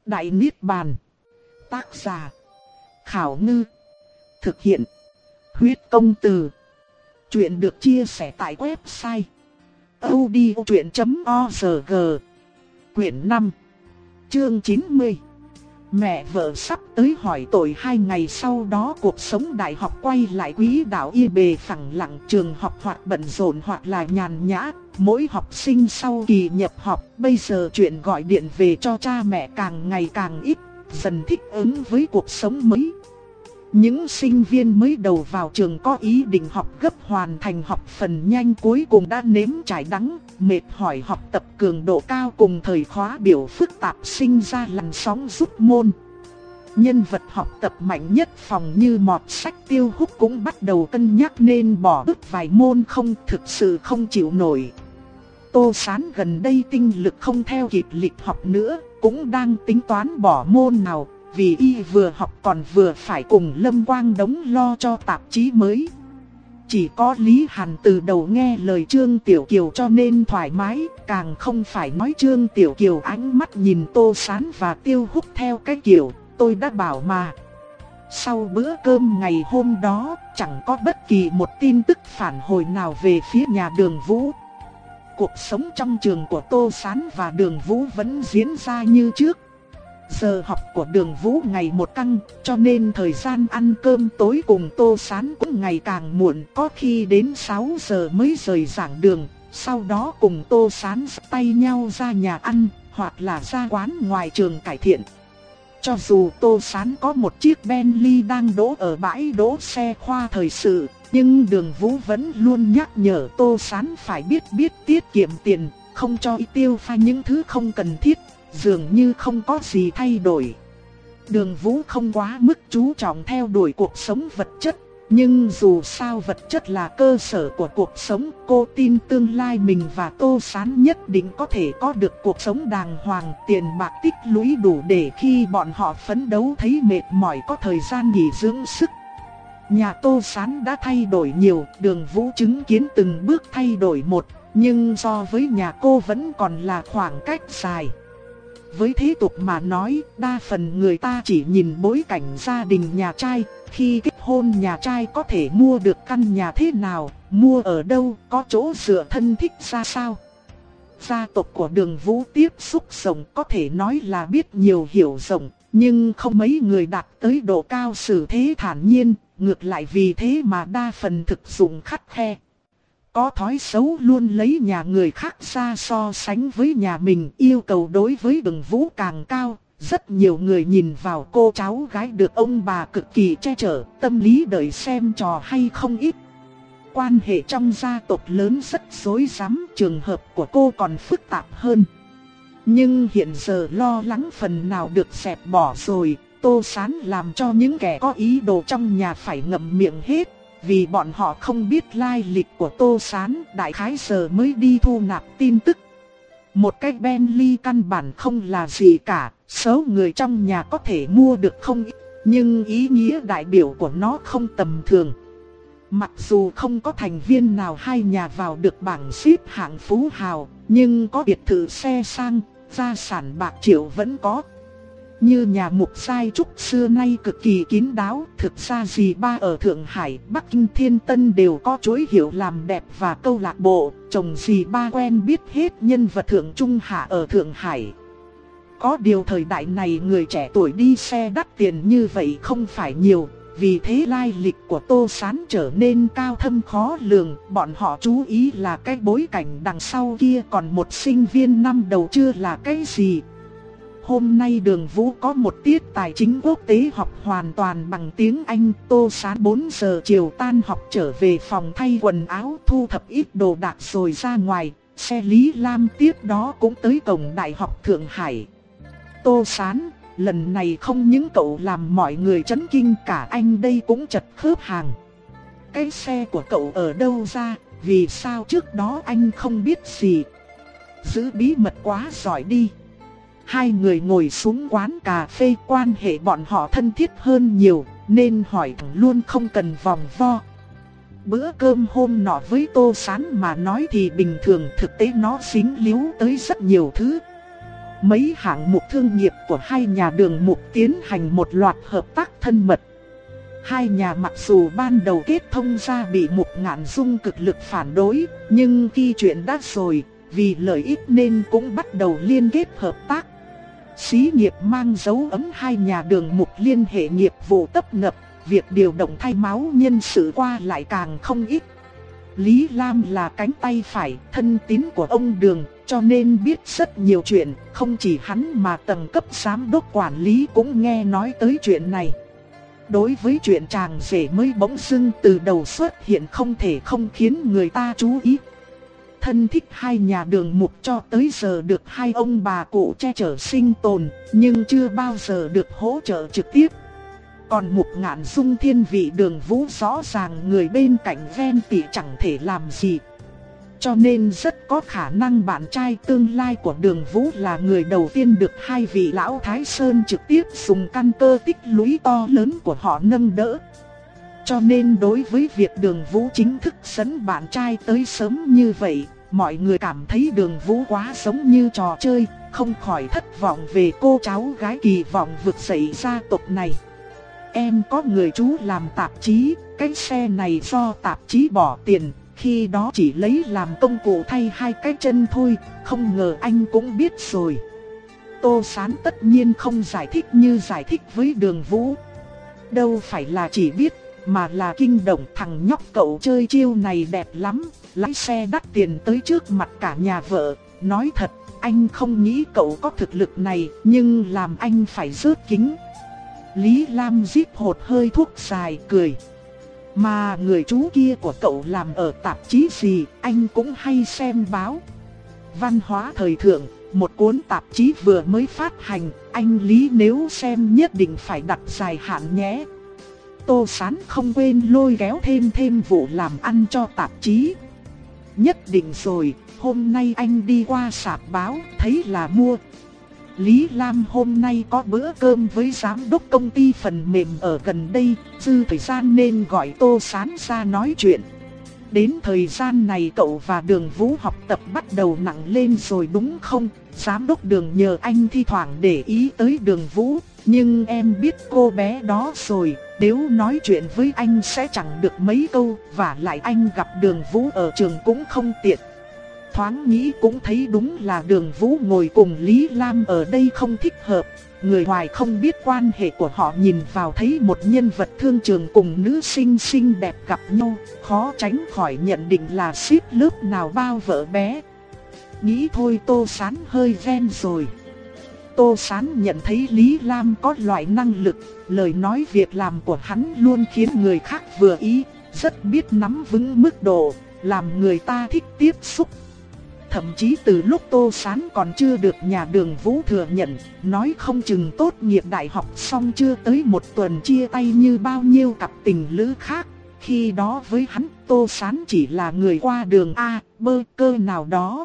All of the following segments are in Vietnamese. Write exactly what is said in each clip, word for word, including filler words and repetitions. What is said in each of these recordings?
Đại Niết Bàn. Tác giả: Khảo Ngư. Thực hiện: Huyết Công Từ. Chuyện được chia sẻ tại website audiochuyện chấm org. Quyển năm, chương chín mươi. Mẹ vợ sắp tới hỏi tội. Hai ngày sau đó cuộc sống đại học quay lại quỹ đạo yên bề phẳng lặng. Trường học hoặc bận rộn hoặc là nhàn nhã. Mỗi học sinh sau kỳ nhập học bây giờ chuyện gọi điện về cho cha mẹ càng ngày càng ít, dần thích ứng với cuộc sống mới. Những sinh viên mới đầu vào trường có ý định học gấp hoàn thành học phần nhanh cuối cùng đã nếm trải đắng, mệt mỏi học tập cường độ cao cùng thời khóa biểu phức tạp sinh ra làn sóng rút môn. Nhân vật học tập mạnh nhất phòng như mọt sách Tiêu Húc cũng bắt đầu cân nhắc nên bỏ bớt vài môn không, thực sự không chịu nổi. Tô Sán gần đây tinh lực không theo kịp lịch học nữa, cũng đang tính toán bỏ môn nào. Vì y vừa học còn vừa phải cùng Lâm Quang Đống lo cho tạp chí mới. Chỉ có Lý Hàn từ đầu nghe lời Trương Tiểu Kiều cho nên thoải mái, càng không phải nói Trương Tiểu Kiều ánh mắt nhìn Tô Sán và Tiêu Húc theo cái kiểu tôi đã bảo mà. Sau bữa cơm ngày hôm đó, chẳng có bất kỳ một tin tức phản hồi nào về phía nhà Đường Vũ. Cuộc sống trong trường của Tô Sán và Đường Vũ vẫn diễn ra như trước. Giờ học của Đường Vũ ngày một căng, cho nên thời gian ăn cơm tối cùng Tô Sán cũng ngày càng muộn, có khi đến sáu giờ mới rời giảng đường, sau đó cùng Tô Sán dắt tay nhau ra nhà ăn, hoặc là ra quán ngoài trường cải thiện. Cho dù Tô Sán có một chiếc Bentley đang đỗ ở bãi đỗ xe khoa thời sự, nhưng Đường Vũ vẫn luôn nhắc nhở Tô Sán phải biết biết tiết kiệm tiền, không cho y tiêu pha những thứ không cần thiết. Dường như không có gì thay đổi. Đường Vũ không quá mức chú trọng theo đuổi cuộc sống vật chất, nhưng dù sao vật chất là cơ sở của cuộc sống, cô tin tương lai mình và Tô Sán nhất định có thể có được cuộc sống đàng hoàng, tiền bạc tích lũy đủ để khi bọn họ phấn đấu thấy mệt mỏi có thời gian nghỉ dưỡng sức. Nhà Tô Sán đã thay đổi nhiều, Đường Vũ chứng kiến từng bước thay đổi một, nhưng so với nhà cô vẫn còn là khoảng cách dài. Với thế tục mà nói, đa phần người ta chỉ nhìn bối cảnh gia đình nhà trai, khi kết hôn nhà trai có thể mua được căn nhà thế nào, mua ở đâu, có chỗ dựa thân thích ra sao. Gia tộc của Đường Vũ tiếp xúc rộng, có thể nói là biết nhiều hiểu rộng, nhưng không mấy người đạt tới độ cao xử thế thản nhiên, ngược lại vì thế mà đa phần thực dụng khắt khe. Có thói xấu luôn lấy nhà người khác ra so sánh với nhà mình, yêu cầu đối với Đường Vũ càng cao. Rất nhiều người nhìn vào cô cháu gái được ông bà cực kỳ che chở, tâm lý đợi xem trò hay không ít. Quan hệ trong gia tộc lớn rất rối rắm, trường hợp của cô còn phức tạp hơn. Nhưng hiện giờ lo lắng phần nào được dẹp bỏ rồi, Tô Sán làm cho những kẻ có ý đồ trong nhà phải ngậm miệng hết. Vì bọn họ không biết lai lịch của Tô Sán, đại khái giờ mới đi thu nạp tin tức. Một cái Bentley căn bản không là gì cả, số người trong nhà có thể mua được không ít, nhưng ý nghĩa đại biểu của nó không tầm thường. Mặc dù không có thành viên nào hai nhà vào được bảng xếp hạng phú hào, nhưng có biệt thự xe sang, gia sản bạc triệu vẫn có. Như nhà Mục Sai Trúc xưa nay cực kỳ kín đáo, thực ra dì ba ở Thượng Hải, Bắc Kinh, Thiên Tân đều có chuỗi hiệu làm đẹp và câu lạc bộ, chồng dì ba quen biết hết nhân vật thượng trung hạ ở Thượng Hải. Có điều thời đại này người trẻ tuổi đi xe đắt tiền như vậy không phải nhiều, vì thế lai lịch của Tô Sán trở nên cao thâm khó lường, bọn họ chú ý là cái bối cảnh đằng sau kia, còn một sinh viên năm đầu chưa là cái gì. Hôm nay Đường Vũ có một tiết tài chính quốc tế học hoàn toàn bằng tiếng Anh. Tô Sán bốn giờ chiều tan học trở về phòng thay quần áo, thu thập ít đồ đạc rồi ra ngoài. Xe Lý Lam tiếp đó cũng tới cổng Đại học Thượng Hải. Tô Sán, lần này không những cậu làm mọi người chấn kinh, cả anh đây cũng chật khớp hàng. Cái xe của cậu ở đâu ra, vì sao trước đó anh không biết gì? Giữ bí mật quá giỏi đi. Hai người ngồi xuống quán cà phê, quan hệ bọn họ thân thiết hơn nhiều, nên hỏi luôn không cần vòng vo. Bữa cơm hôm nọ với Tô Sán mà nói thì bình thường, thực tế nó dính líu tới rất nhiều thứ. mấy hạng mục thương nghiệp của hai nhà Đường Mục tiến hành một loạt hợp tác thân mật. Hai nhà mặc dù ban đầu kết thông ra bị Mục Ngạn Dung cực lực phản đối, nhưng khi chuyện đã rồi, vì lợi ích nên cũng bắt đầu liên kết hợp tác. Xí nghiệp mang dấu ấn hai nhà Đường Mục liên hệ nghiệp vụ tấp nập, việc điều động thay máu nhân sự qua lại càng không ít. Lý Lam là cánh tay phải, thân tín của ông Đường, cho nên biết rất nhiều chuyện, không chỉ hắn mà tầng cấp giám đốc quản lý cũng nghe nói tới chuyện này. Đối với chuyện chàng rể mới bỗng dưng từ đầu xuất hiện không thể không khiến người ta chú ý. Thân thích hai nhà Đường Mục cho tới giờ được hai ông bà cụ che chở sinh tồn, nhưng chưa bao giờ được hỗ trợ trực tiếp. Còn Mục Ngạn Dung thiên vị Đường Vũ rõ ràng người bên cạnh ven tị chẳng thể làm gì. Cho nên rất có khả năng bạn trai tương lai của Đường Vũ là người đầu tiên được hai vị lão Thái Sơn trực tiếp dùng căn cơ tích lũy to lớn của họ nâng đỡ. Cho nên đối với việc Đường Vũ chính thức dẫn bạn trai tới sớm như vậy, mọi người cảm thấy Đường Vũ quá giống như trò chơi, không khỏi thất vọng về cô cháu gái kỳ vọng vực dậy gia tộc này. Em có người chú làm tạp chí, cái xe này do tạp chí bỏ tiền, khi đó chỉ lấy làm công cụ thay hai cái chân thôi, không ngờ anh cũng biết rồi. Tô Sán tất nhiên không giải thích như giải thích với Đường Vũ. Đâu phải là chỉ biết, mà là kinh động. Thằng nhóc cậu chơi chiêu này đẹp lắm, lái xe đắt tiền tới trước mặt cả nhà vợ. Nói thật, anh không nghĩ cậu có thực lực này, nhưng làm anh phải rớt kính. Lý Lam rít hột hơi thuốc dài cười. Mà người chú kia của cậu làm ở tạp chí gì, anh cũng hay xem báo. Văn hóa thời thượng, một cuốn tạp chí vừa mới phát hành, anh Lý nếu xem nhất định phải đặt dài hạn nhé. Tô Sán không quên lôi kéo thêm thêm vụ làm ăn cho tạp chí. Nhất định rồi, hôm nay anh đi qua sạp báo, thấy là mua. Lý Lam hôm nay có bữa cơm với giám đốc công ty phần mềm ở gần đây, dư thời gian nên gọi Tô Sán ra nói chuyện. Đến thời gian này cậu và Đường Vũ học tập bắt đầu nặng lên rồi đúng không? Giám đốc Đường nhờ anh thi thoảng để ý tới Đường Vũ, nhưng em biết cô bé đó rồi, nếu nói chuyện với anh sẽ chẳng được mấy câu, và lại anh gặp Đường Vũ ở trường cũng không tiện. Thoáng nghĩ cũng thấy đúng là Đường Vũ ngồi cùng Lý Lam ở đây không thích hợp. Người ngoài không biết quan hệ của họ nhìn vào thấy một nhân vật thương trường cùng nữ sinh xinh đẹp gặp nhau, khó tránh khỏi nhận định là ship lớp nào bao vợ bé. Nghĩ thôi Tô Sán hơi ghen rồi. Tô Sán nhận thấy Lý Lam có loại năng lực, lời nói việc làm của hắn luôn khiến người khác vừa ý, rất biết nắm vững mức độ, làm người ta thích tiếp xúc. Thậm chí từ lúc Tô Sán còn chưa được nhà Đường Vũ thừa nhận, nói không chừng tốt nghiệp đại học xong chưa tới một tuần chia tay như bao nhiêu cặp tình lữ khác. Khi đó với hắn, Tô Sán chỉ là người qua đường A, bơ cơ nào đó.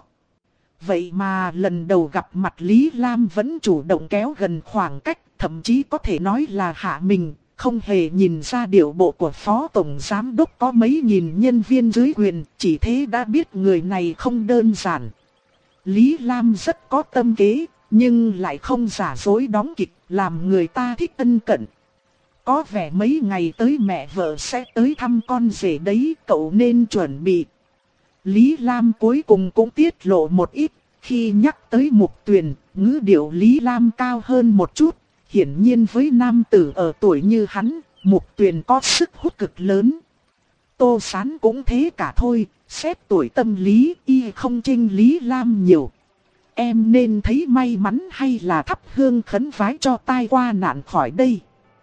Vậy mà lần đầu gặp mặt Lý Lam vẫn chủ động kéo gần khoảng cách, thậm chí có thể nói là hạ mình. Không hề nhìn ra điệu bộ của phó tổng giám đốc có mấy nghìn nhân viên dưới quyền, chỉ thế đã biết người này không đơn giản. Lý Lam rất có tâm kế, nhưng lại không giả dối đóng kịch, làm người ta thích ân cận. Có vẻ mấy ngày tới mẹ vợ sẽ tới thăm con rể đấy, cậu nên chuẩn bị. Lý Lam cuối cùng cũng tiết lộ một ít, khi nhắc tới Mục Tuyền, ngữ điệu Lý Lam cao hơn một chút. Hiển nhiên với nam tử ở tuổi như hắn, Mục Tuyền có sức hút cực lớn. Tô Sán cũng thế cả thôi, xét tuổi tâm lý y không chênh Lý Lam nhiều. Em nên thấy may mắn hay là thắp hương khấn vái cho tai qua nạn khỏi đây.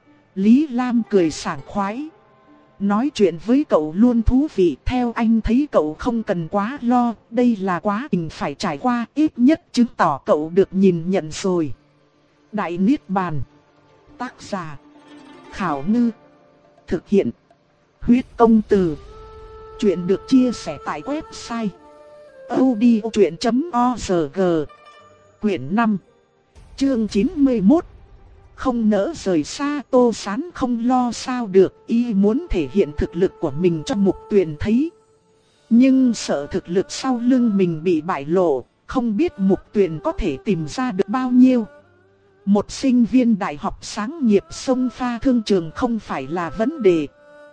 Lý Lam cười sảng khoái. Nói chuyện với cậu luôn thú vị, theo anh thấy cậu không cần quá lo, đây là quá trình phải trải qua, ít nhất chứng tỏ cậu được nhìn nhận rồi. Đại Niết Bàn. Tác giả Khảo Ngư. Thực hiện Huyết Công Từ. Chuyện được chia sẻ tại website audiochuyện chấm org. Quyển năm, chương chín mươi mốt. Không nỡ rời xa. Tô Sán không lo sao được, y muốn thể hiện thực lực của mình cho Mục Tuyền thấy. Nhưng sợ thực lực sau lưng mình bị bại lộ, không biết Mục Tuyền có thể tìm ra được bao nhiêu. Một sinh viên đại học sáng nghiệp xông pha thương trường không phải là vấn đề.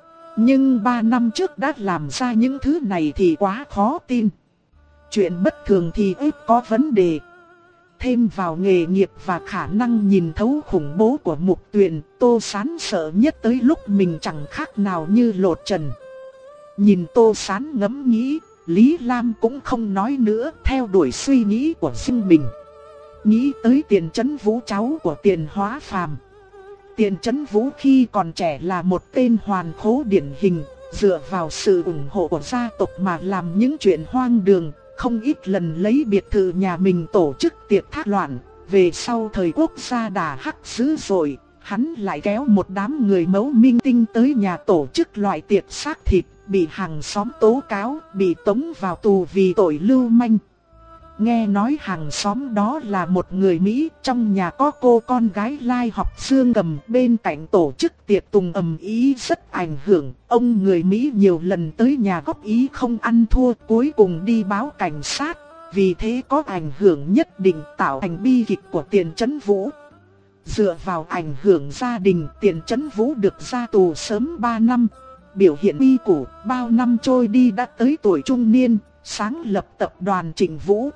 Nhưng ba năm trước đã làm ra những thứ này thì quá khó tin. Chuyện bất thường thì ít có vấn đề. Thêm vào nghề nghiệp và khả năng nhìn thấu khủng bố của Mục Tuyền, Tô Sán sợ nhất tới lúc mình chẳng khác nào như lột trần. Nhìn Tô Sán ngẫm nghĩ, Lý Lam cũng không nói nữa, theo đuổi suy nghĩ của riêng mình. Nghĩ tới Tiền Chấn Vũ, cháu của Tiền Hóa Phàm. Tiền Chấn Vũ khi còn trẻ là một tên hoàn khố điển hình, dựa vào sự ủng hộ của gia tộc mà làm những chuyện hoang đường, không ít lần lấy biệt thự nhà mình tổ chức tiệc thác loạn. Về sau thời quốc gia đà hắc dữ dội, hắn lại kéo một đám người mẫu minh tinh tới nhà tổ chức loại tiệc xác thịt, bị hàng xóm tố cáo, bị tống vào tù vì tội lưu manh. Nghe nói hàng xóm đó là một người Mỹ, trong nhà có cô con gái lai học Dương Cầm, bên cạnh tổ chức tiệc tùng ầm ĩ rất ảnh hưởng. Ông người Mỹ nhiều lần tới nhà góp ý không ăn thua, cuối cùng đi báo cảnh sát, vì thế có ảnh hưởng nhất định tạo thành bi kịch của Tiền Chấn Vũ. Dựa vào ảnh hưởng gia đình, Tiền Chấn Vũ được ra tù sớm ba năm. Biểu hiện uy củ, bao năm trôi đi đã tới tuổi trung niên, sáng lập tập đoàn Trịnh Vũ.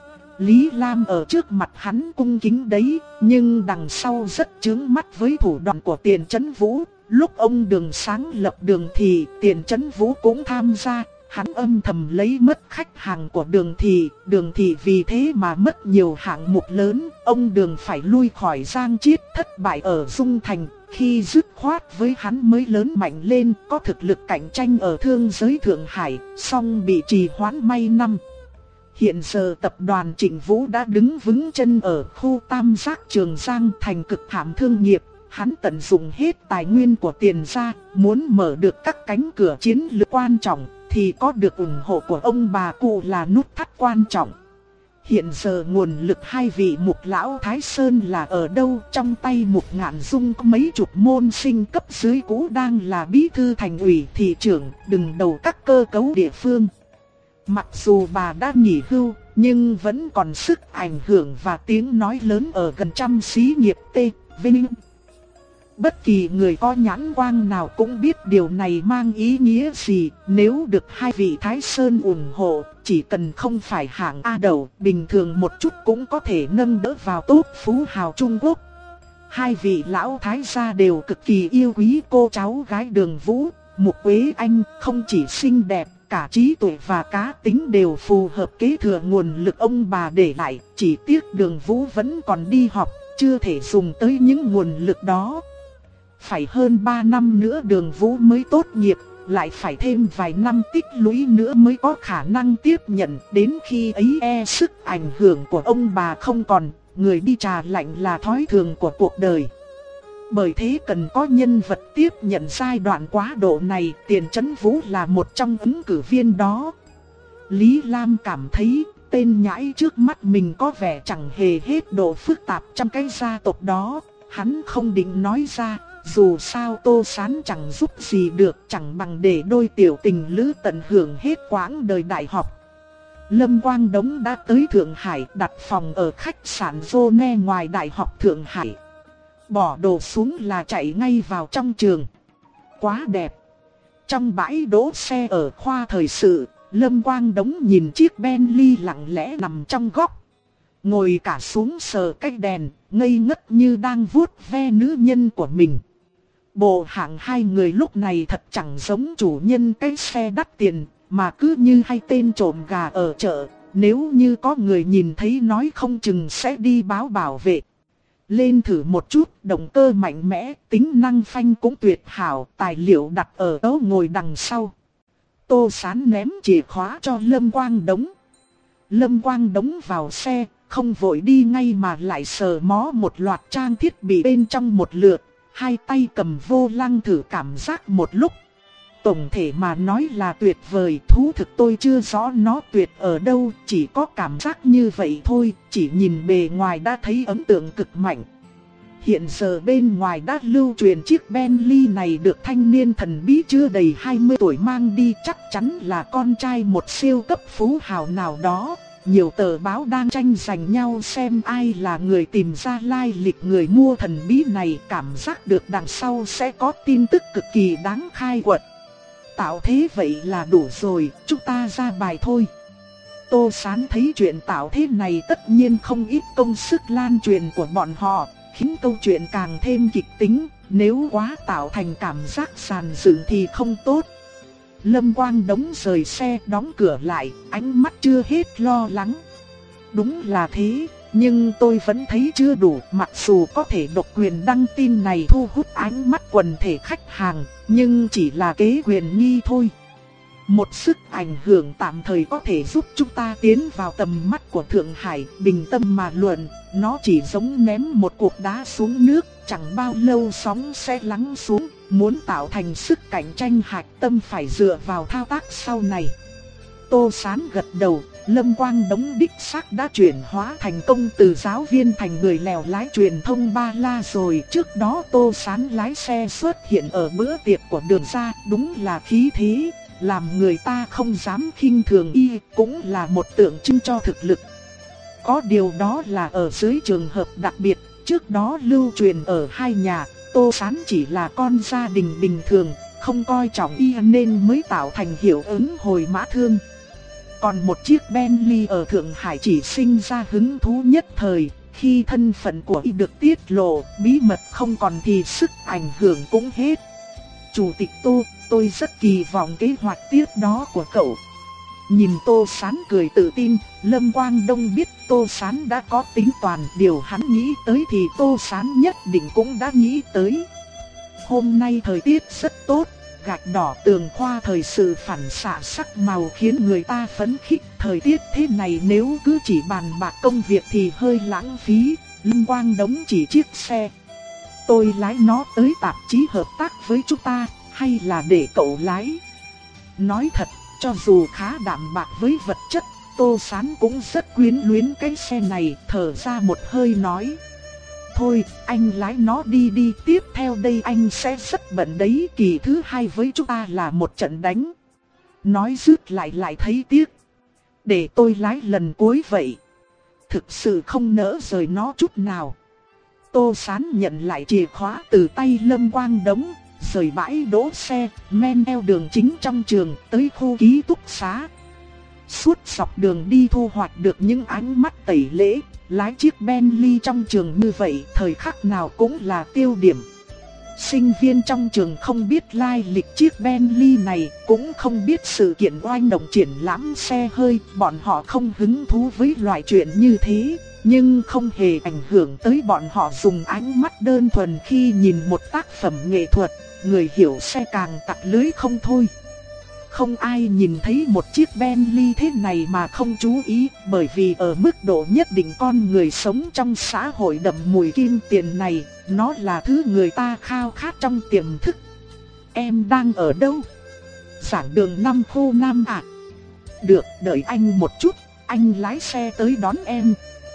Lý Lam ở trước mặt hắn cung kính đấy, nhưng đằng sau rất chướng mắt với thủ đoạn của Tiền Chấn Vũ. Lúc ông Đường sáng lập Đường Thị, Tiền Chấn Vũ cũng tham gia. Hắn âm thầm lấy mất khách hàng của Đường Thị, Đường Thị vì thế mà mất nhiều hạng mục lớn. Ông Đường phải lui khỏi Giang Chiết, thất bại ở Dung Thành. Khi dứt khoát với hắn mới lớn mạnh lên, có thực lực cạnh tranh ở thương giới Thượng Hải, song bị trì hoãn mấy năm. Hiện giờ tập đoàn Trịnh Vũ đã đứng vững chân ở khu Tam Giác Trường Giang, thành cực thảm thương nghiệp. Hắn tận dụng hết tài nguyên của Tiền gia, muốn mở được các cánh cửa chiến lược quan trọng, thì có được ủng hộ của ông bà cụ là nút thắt quan trọng. Hiện giờ nguồn lực hai vị Mục lão Thái Sơn là ở đâu? Trong tay Mục Ngạn Dung có mấy chục môn sinh cấp dưới cũ đang là bí thư thành ủy, thị trưởng, đứng đầu các cơ cấu địa phương. Mặc dù bà đã nghỉ hưu, nhưng vẫn còn sức ảnh hưởng và tiếng nói lớn ở gần trăm xí nghiệp T, Vinh. Bất kỳ người có nhãn quang nào cũng biết điều này mang ý nghĩa gì. Nếu được hai vị Thái Sơn ủng hộ, chỉ cần không phải hạng A đầu, bình thường một chút cũng có thể nâng đỡ vào top phú hào Trung Quốc. Hai vị lão Thái gia đều cực kỳ yêu quý cô cháu gái Đường Vũ. Mục Quế Anh không chỉ xinh đẹp, cả trí tuệ và cá tính đều phù hợp kế thừa nguồn lực ông bà để lại. Chỉ tiếc Đường Vũ vẫn còn đi học, chưa thể dùng tới những nguồn lực đó. Phải hơn ba năm nữa Đường Vũ mới tốt nghiệp, lại phải thêm vài năm tích lũy nữa mới có khả năng tiếp nhận. Đến khi ấy e sức ảnh hưởng của ông bà không còn, người đi trà lạnh là thói thường của cuộc đời. Bởi thế cần có nhân vật tiếp nhận giai đoạn quá độ này, Tiền Chấn Vũ là một trong ứng cử viên đó. Lý Lam cảm thấy tên nhãi trước mắt mình có vẻ chẳng hề hết độ phức tạp trong cái gia tộc đó. Hắn không định nói ra, dù sao Tô Sán chẳng giúp gì được, chẳng bằng để đôi tiểu tình lữ tận hưởng hết quãng đời đại học. Lâm Quang Đống đã tới Thượng Hải, đặt phòng ở khách sạn Zone ngoài Đại học Thượng Hải. Bỏ đồ xuống là chạy ngay vào trong trường. Quá đẹp. Trong bãi đỗ xe ở khoa thời sự, Lâm Quang Đống nhìn chiếc Bentley lặng lẽ nằm trong góc. Ngồi cả xuống sờ cái đèn, ngây ngất như đang vuốt ve nữ nhân của mình. Bộ hạng hai người lúc này thật chẳng giống chủ nhân cái xe đắt tiền, mà cứ như hai tên trộm gà ở chợ. Nếu như có người nhìn thấy nói không chừng sẽ đi báo bảo vệ. Lên thử một chút, động cơ mạnh mẽ, tính năng phanh cũng tuyệt hảo, tài liệu đặt ở chỗ ngồi đằng sau. Tô Sán ném chìa khóa cho Lâm Quang Đống. Lâm Quang Đống vào xe, không vội đi ngay mà lại sờ mó một loạt trang thiết bị bên trong một lượt, hai tay cầm vô lăng thử cảm giác một lúc. Tổng thể mà nói là tuyệt vời, thú thực tôi chưa rõ nó tuyệt ở đâu, chỉ có cảm giác như vậy thôi, chỉ nhìn bề ngoài đã thấy ấn tượng cực mạnh. Hiện giờ bên ngoài đã lưu truyền chiếc Bentley này được thanh niên thần bí chưa đầy hai mươi tuổi mang đi, chắc chắn là con trai một siêu cấp phú hào nào đó. nhiều tờ báo đang tranh giành nhau xem ai là người tìm ra lai lịch người mua thần bí này, cảm giác được đằng sau sẽ có tin tức cực kỳ đáng khai quật. Tạo thế vậy là đủ rồi, chúng ta ra bài thôi. Tô Sán thấy chuyện tạo thế này tất nhiên không ít công sức lan truyền của bọn họ, khiến câu chuyện càng thêm kịch tính, nếu quá tạo thành cảm giác sàn dựng thì không tốt. Lâm Quang Đống rời xe đóng cửa lại, ánh mắt chưa hết lo lắng. Đúng là thế, nhưng tôi vẫn thấy chưa đủ, mặc dù có thể độc quyền đăng tin này thu hút ánh mắt quần thể khách hàng, nhưng chỉ là kế quyền nghi thôi. Một sức ảnh hưởng tạm thời có thể giúp chúng ta tiến vào tầm mắt của Thượng Hải, bình tâm mà luận, nó chỉ giống ném một cục đá xuống nước, chẳng bao lâu sóng sẽ lắng xuống, muốn tạo thành sức cạnh tranh hạch tâm phải dựa vào thao tác sau này. Tô Sán gật đầu, Lâm Quang Đống đích xác đã chuyển hóa thành công từ giáo viên thành người lèo lái truyền thông ba la rồi. Trước đó Tô Sán lái xe xuất hiện ở bữa tiệc của Đường Gia, đúng là khí thế, làm người ta không dám khinh thường y, cũng là một tượng trưng cho thực lực. Có điều đó là ở dưới trường hợp đặc biệt, trước đó lưu truyền ở hai nhà, Tô Sán chỉ là con gia đình bình thường, không coi trọng y nên mới tạo thành hiệu ứng hồi mã thương. Còn một chiếc Bentley ở Thượng Hải chỉ sinh ra hứng thú nhất thời, khi thân phận của y được tiết lộ, bí mật không còn thì sức ảnh hưởng cũng hết. Chủ tịch Tô, tôi rất kỳ vọng kế hoạch tiếp đó của cậu. Nhìn Tô Sán cười tự tin, Lâm Quang Đông biết Tô Sán đã có tính toán, điều hắn nghĩ tới thì Tô Sán nhất định cũng đã nghĩ tới. Hôm nay thời tiết rất tốt, gạch đỏ tường khoa thời sự phản xạ sắc màu khiến người ta phấn khích. Thời tiết thế này nếu cứ chỉ bàn bạc công việc thì hơi lãng phí. Lâm Quang Đống chỉ chiếc xe. Tôi lái nó tới tạp chí hợp tác với chúng ta, hay là để cậu lái? Nói thật, cho dù khá đạm bạc với vật chất, Tô Sán cũng rất quyến luyến cái xe này, thở ra một hơi nói. Thôi, anh lái nó đi đi, tiếp theo đây anh sẽ rất bận đấy, kỳ thứ hai với chúng ta là một trận đánh. Nói dứt lại lại thấy tiếc. Để tôi lái lần cuối vậy. Thực sự không nỡ rời nó chút nào. Tô Sán nhận lại chìa khóa từ tay Lâm Quang Đống, rời bãi đỗ xe, men theo đường chính trong trường tới khu ký túc xá. Suốt dọc đường đi thu hoạch được những ánh mắt tẩy lễ, lái chiếc Bentley trong trường như vậy thời khắc nào cũng là tiêu điểm. Sinh viên trong trường không biết lai lịch chiếc Bentley này, cũng không biết sự kiện oanh động triển lãm xe hơi, bọn họ không hứng thú với loại chuyện như thế. Nhưng không hề ảnh hưởng tới bọn họ dùng ánh mắt đơn thuần khi nhìn một tác phẩm nghệ thuật, người hiểu xe càng tặc lưới không thôi. Không ai nhìn thấy một chiếc Bentley thế này mà không chú ý, bởi vì ở mức độ nhất định con người sống trong xã hội đậm mùi kim tiền này, nó là thứ người ta khao khát trong tiềm thức. Em đang ở đâu? Giảng đường năm khu Nam ạ. À? Được, đợi anh một chút, anh lái xe tới đón em.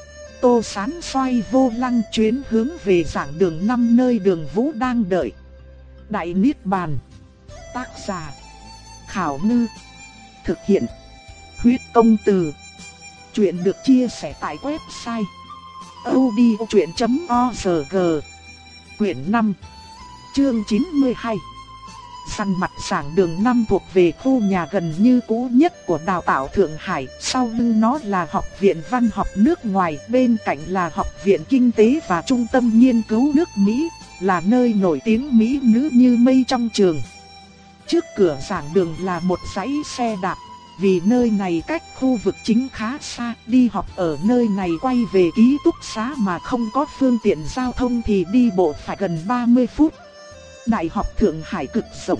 Tô Sán xoay vô lăng chuyến hướng về giảng đường năm nơi Đường Vũ đang đợi. Đại Niết Bàn. Tác giả Khảo Ngư. Thực hiện Huyết Công Từ. Chuyện được chia sẻ tại website audiochuyện chấm org. Quyển năm, chương chín mươi hai. Săn mặt giảng đường năm thuộc về khu nhà gần như cũ nhất của đào tạo Thượng Hải. Sau lưng nó là Học viện Văn học nước ngoài, bên cạnh là Học viện Kinh tế và Trung tâm Nghiên cứu nước Mỹ, là nơi nổi tiếng mỹ nữ như mây trong trường. Trước cửa giảng đường là một dãy xe đạp, vì nơi này cách khu vực chính khá xa, đi học ở nơi này quay về ký túc xá mà không có phương tiện giao thông thì đi bộ phải gần ba mươi phút. Đại học Thượng Hải cực rộng.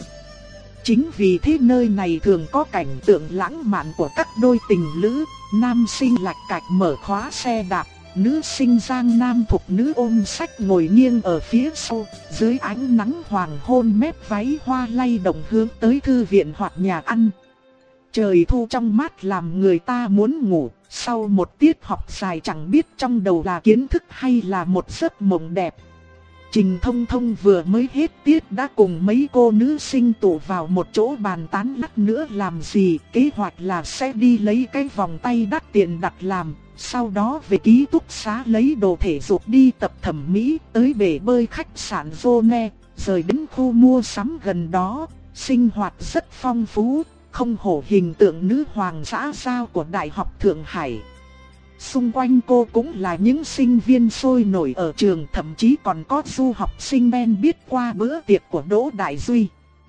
Chính vì thế nơi này thường có cảnh tượng lãng mạn của các đôi tình lữ, nam sinh lạch cạch mở khóa xe đạp, nữ sinh giang nam thục nữ ôm sách ngồi nghiêng ở phía sau, dưới ánh nắng hoàng hôn mép váy hoa lay động hướng tới thư viện hoặc nhà ăn. Trời thu trong mát làm người ta muốn ngủ, sau một tiết học dài chẳng biết trong đầu là kiến thức hay là một giấc mộng đẹp. Trình Thông Thông vừa mới hết tiết đã cùng mấy cô nữ sinh tụ vào một chỗ bàn tán lát nữa làm gì. Kế hoạch là sẽ đi lấy cái vòng tay đắt tiền đặt làm, sau đó về ký túc xá lấy đồ thể dục đi tập thẩm mỹ, tới bể bơi khách sạn Zone, rời đến khu mua sắm gần đó. Sinh hoạt rất phong phú, không hổ hình tượng nữ hoàng xã giao của Đại học Thượng Hải. Xung quanh cô cũng là những sinh viên sôi nổi ở trường, thậm chí còn có du học sinh men biết qua bữa tiệc của Đỗ Đại Duy.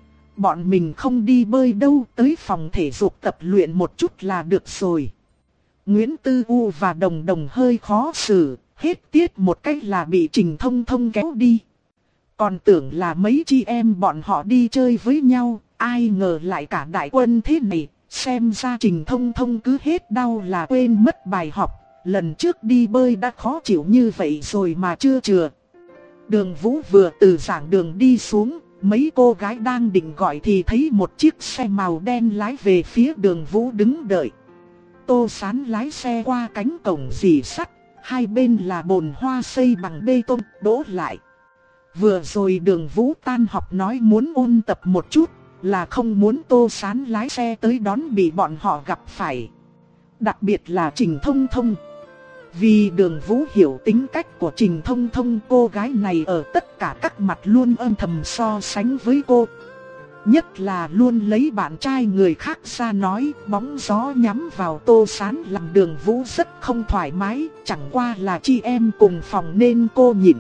Bọn mình không đi bơi đâu, tới phòng thể dục tập luyện một chút là được rồi. Nguyễn Tư U và Đồng Đồng hơi khó xử, hết tiết một cách là bị Trình Thông Thông kéo đi. Còn tưởng là mấy chị em bọn họ đi chơi với nhau, ai ngờ lại cả đại quân thế này. Xem ra Trình Thông Thông cứ hết đau là quên mất bài học. Lần trước đi bơi đã khó chịu như vậy rồi mà chưa chừa. Đường Vũ vừa từ giảng đường đi xuống, mấy cô gái đang định gọi thì thấy một chiếc xe màu đen lái về phía Đường Vũ đứng đợi. Tô Sán lái xe qua cánh cổng rỉ sắt, hai bên là bồn hoa xây bằng bê tông, đỗ lại. Vừa rồi Đường Vũ tan học nói muốn ôn tập một chút, là không muốn Tô Sán lái xe tới đón bị bọn họ gặp phải. Đặc biệt là Trình Thông Thông. Vì Đường Vũ hiểu tính cách của Trình Thông Thông, cô gái này ở tất cả các mặt luôn âm thầm so sánh với cô. Nhất là luôn lấy bạn trai người khác ra nói, bóng gió nhắm vào Tô Sán làm Đường Vũ rất không thoải mái, chẳng qua là chị em cùng phòng nên cô nhịn.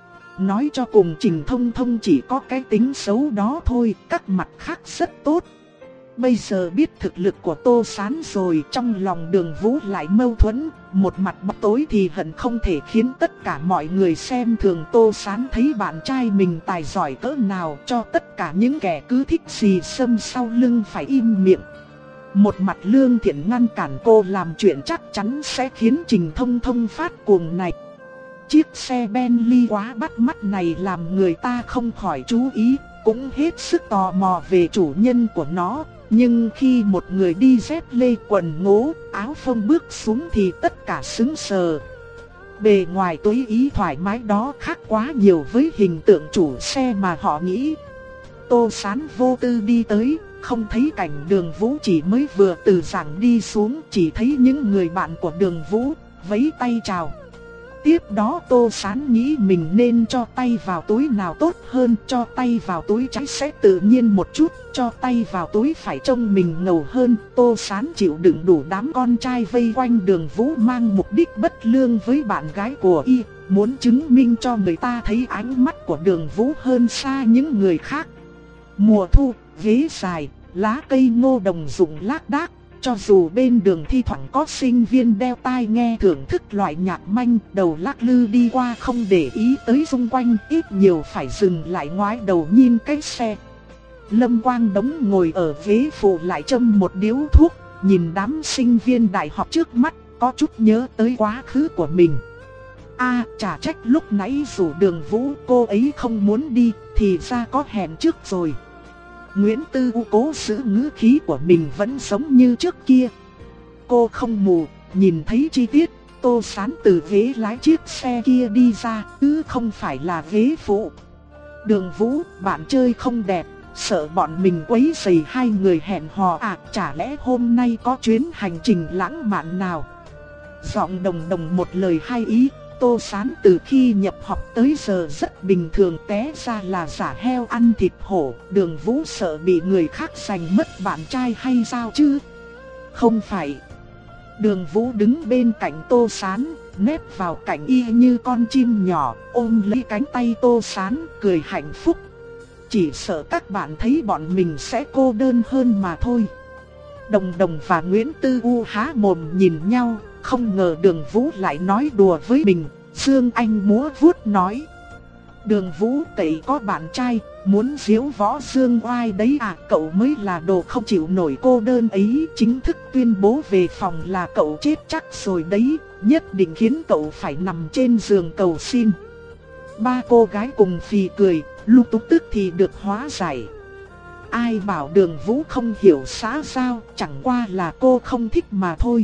Nói cho cùng Trình Thông Thông chỉ có cái tính xấu đó thôi, các mặt khác rất tốt. Bây giờ biết thực lực của Tô Sán rồi, trong lòng Đường Vũ lại mâu thuẫn. Một mặt bóng tối thì hận không thể khiến tất cả mọi người xem thường Tô Sán thấy bạn trai mình tài giỏi cỡ nào, cho tất cả những kẻ cứ thích xì xâm sau lưng phải im miệng. Một mặt lương thiện ngăn cản cô làm chuyện chắc chắn sẽ khiến Trình Thông Thông phát cuồng này. Chiếc xe Bentley quá bắt mắt này làm người ta không khỏi chú ý, cũng hết sức tò mò về chủ nhân của nó. Nhưng khi một người đi dép lê quần ngố, áo phông bước xuống thì tất cả sững sờ. Bề ngoài tùy ý thoải mái đó khác quá nhiều với hình tượng chủ xe mà họ nghĩ. Tô Sán vô tư đi tới, không thấy cảnh Đường Vũ chỉ mới vừa từ giảng đi xuống, chỉ thấy những người bạn của Đường Vũ vẫy tay chào. Tiếp đó Tô Sán nghĩ mình nên cho tay vào túi nào tốt hơn, cho tay vào túi trái sẽ tự nhiên một chút, cho tay vào túi phải trông mình ngầu hơn. Tô Sán chịu đựng đủ đám con trai vây quanh Đường Vũ mang mục đích bất lương với bạn gái của y, muốn chứng minh cho người ta thấy ánh mắt của Đường Vũ hơn xa những người khác. Mùa thu, ghế dài, lá cây ngô đồng rụng lác đác. Cho dù bên đường thi thoảng có sinh viên đeo tai nghe thưởng thức loại nhạc manh, đầu lắc lư đi qua không để ý tới xung quanh, ít nhiều phải dừng lại ngoái đầu nhìn cái xe. Lâm Quang Đống ngồi ở ghế phụ lại châm một điếu thuốc, nhìn đám sinh viên đại học trước mắt, có chút nhớ tới quá khứ của mình. A, chả trách lúc nãy rủ Đường Vũ cô ấy không muốn đi, thì ra có hẹn trước rồi. Nguyễn Tư U cố giữ ngữ khí của mình vẫn giống như trước kia. Cô không mù, nhìn thấy chi tiết, Tô Sán từ ghế lái chiếc xe kia đi ra, chứ không phải là ghế phụ. Đường Vũ, bạn chơi không đẹp, sợ bọn mình quấy rầy hai người hẹn hò à, chả lẽ hôm nay có chuyến hành trình lãng mạn nào? Giọng Đồng Đồng một lời hai ý. Tô Sán từ khi nhập học tới giờ rất bình thường, té ra là giả heo ăn thịt hổ. Đường Vũ sợ bị người khác giành mất bạn trai hay sao chứ? Không phải. Đường Vũ đứng bên cạnh Tô Sán, nép vào cạnh y như con chim nhỏ, ôm lấy cánh tay Tô Sán, cười hạnh phúc. Chỉ sợ các bạn thấy bọn mình sẽ cô đơn hơn mà thôi. Đồng Đồng và Nguyễn Tư U há mồm nhìn nhau. Không ngờ Đường Vũ lại nói đùa với mình. Dương Anh múa vuốt nói: Đường Vũ cậy có bạn trai, muốn diễu võ dương oai đấy à? Cậu mới là đồ không chịu nổi cô đơn ấy. Chính thức tuyên bố về phòng là cậu chết chắc rồi đấy. Nhất định khiến cậu phải nằm trên giường cầu xin. Ba cô gái cùng phì cười, lúc túc tức thì được hóa giải. Ai bảo Đường Vũ không hiểu xã giao, chẳng qua là cô không thích mà thôi.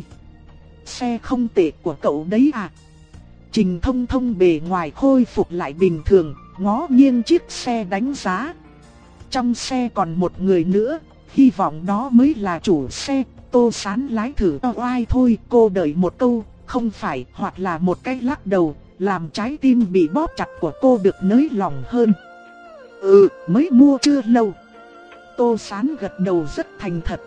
Xe không tệ của cậu đấy à? Trình Thông Thông bề ngoài khôi phục lại bình thường, ngó nghiêng chiếc xe đánh giá. Trong xe còn một người nữa, hy vọng đó mới là chủ xe. Tô Sán lái thử to oai thôi, cô đợi một câu, không phải, hoặc là một cái lắc đầu, làm trái tim bị bóp chặt của cô được nới lòng hơn. Ừ, mới mua chưa lâu. Tô Sán gật đầu rất thành thật.